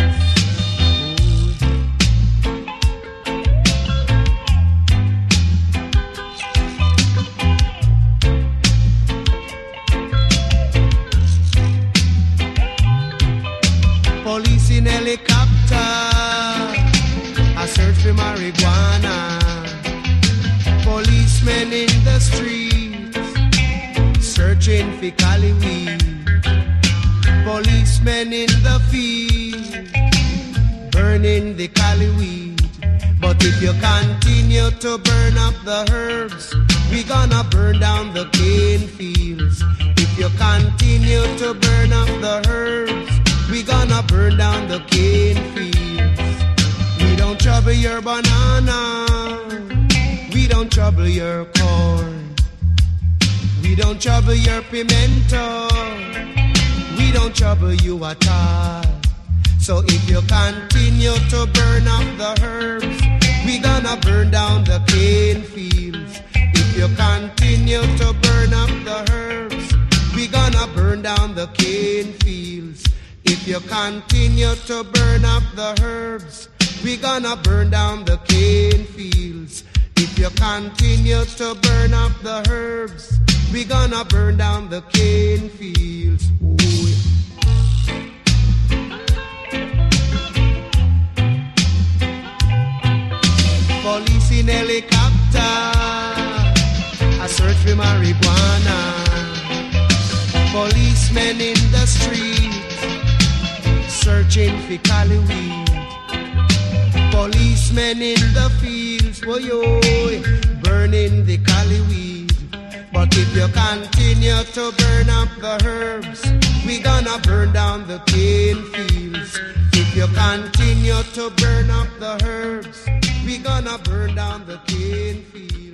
Police in helicopter, I search for marijuana. Policemen in the streets, searching for cali weed. Policemen in the field, burning the cali weed. But if you continue to burn up the herbs, we gonna burn down the cane fields. If you continue to burn up the herbs, we gonna burn down the cane fields. We don't trouble your banana, we don't trouble your corn, we don't trouble your pimento, we don't trouble you at all. So if you continue to burn up the herbs, we gonna burn down the cane fields. If you continue to burn up the continue to burn up the herbs, we gonna burn down the cane fields. If you continue to burn up the herbs, we gonna burn down the cane fields. Oh, yeah. Police in helicopter, I search for marijuana. Policemen in the street, searching for Cali weed. Policemen in the fields, oh yo, burning the Cali weed. But if you continue to burn up the herbs, we gonna burn down the cane fields. If you continue to burn up the herbs, we gonna burn down the cane fields.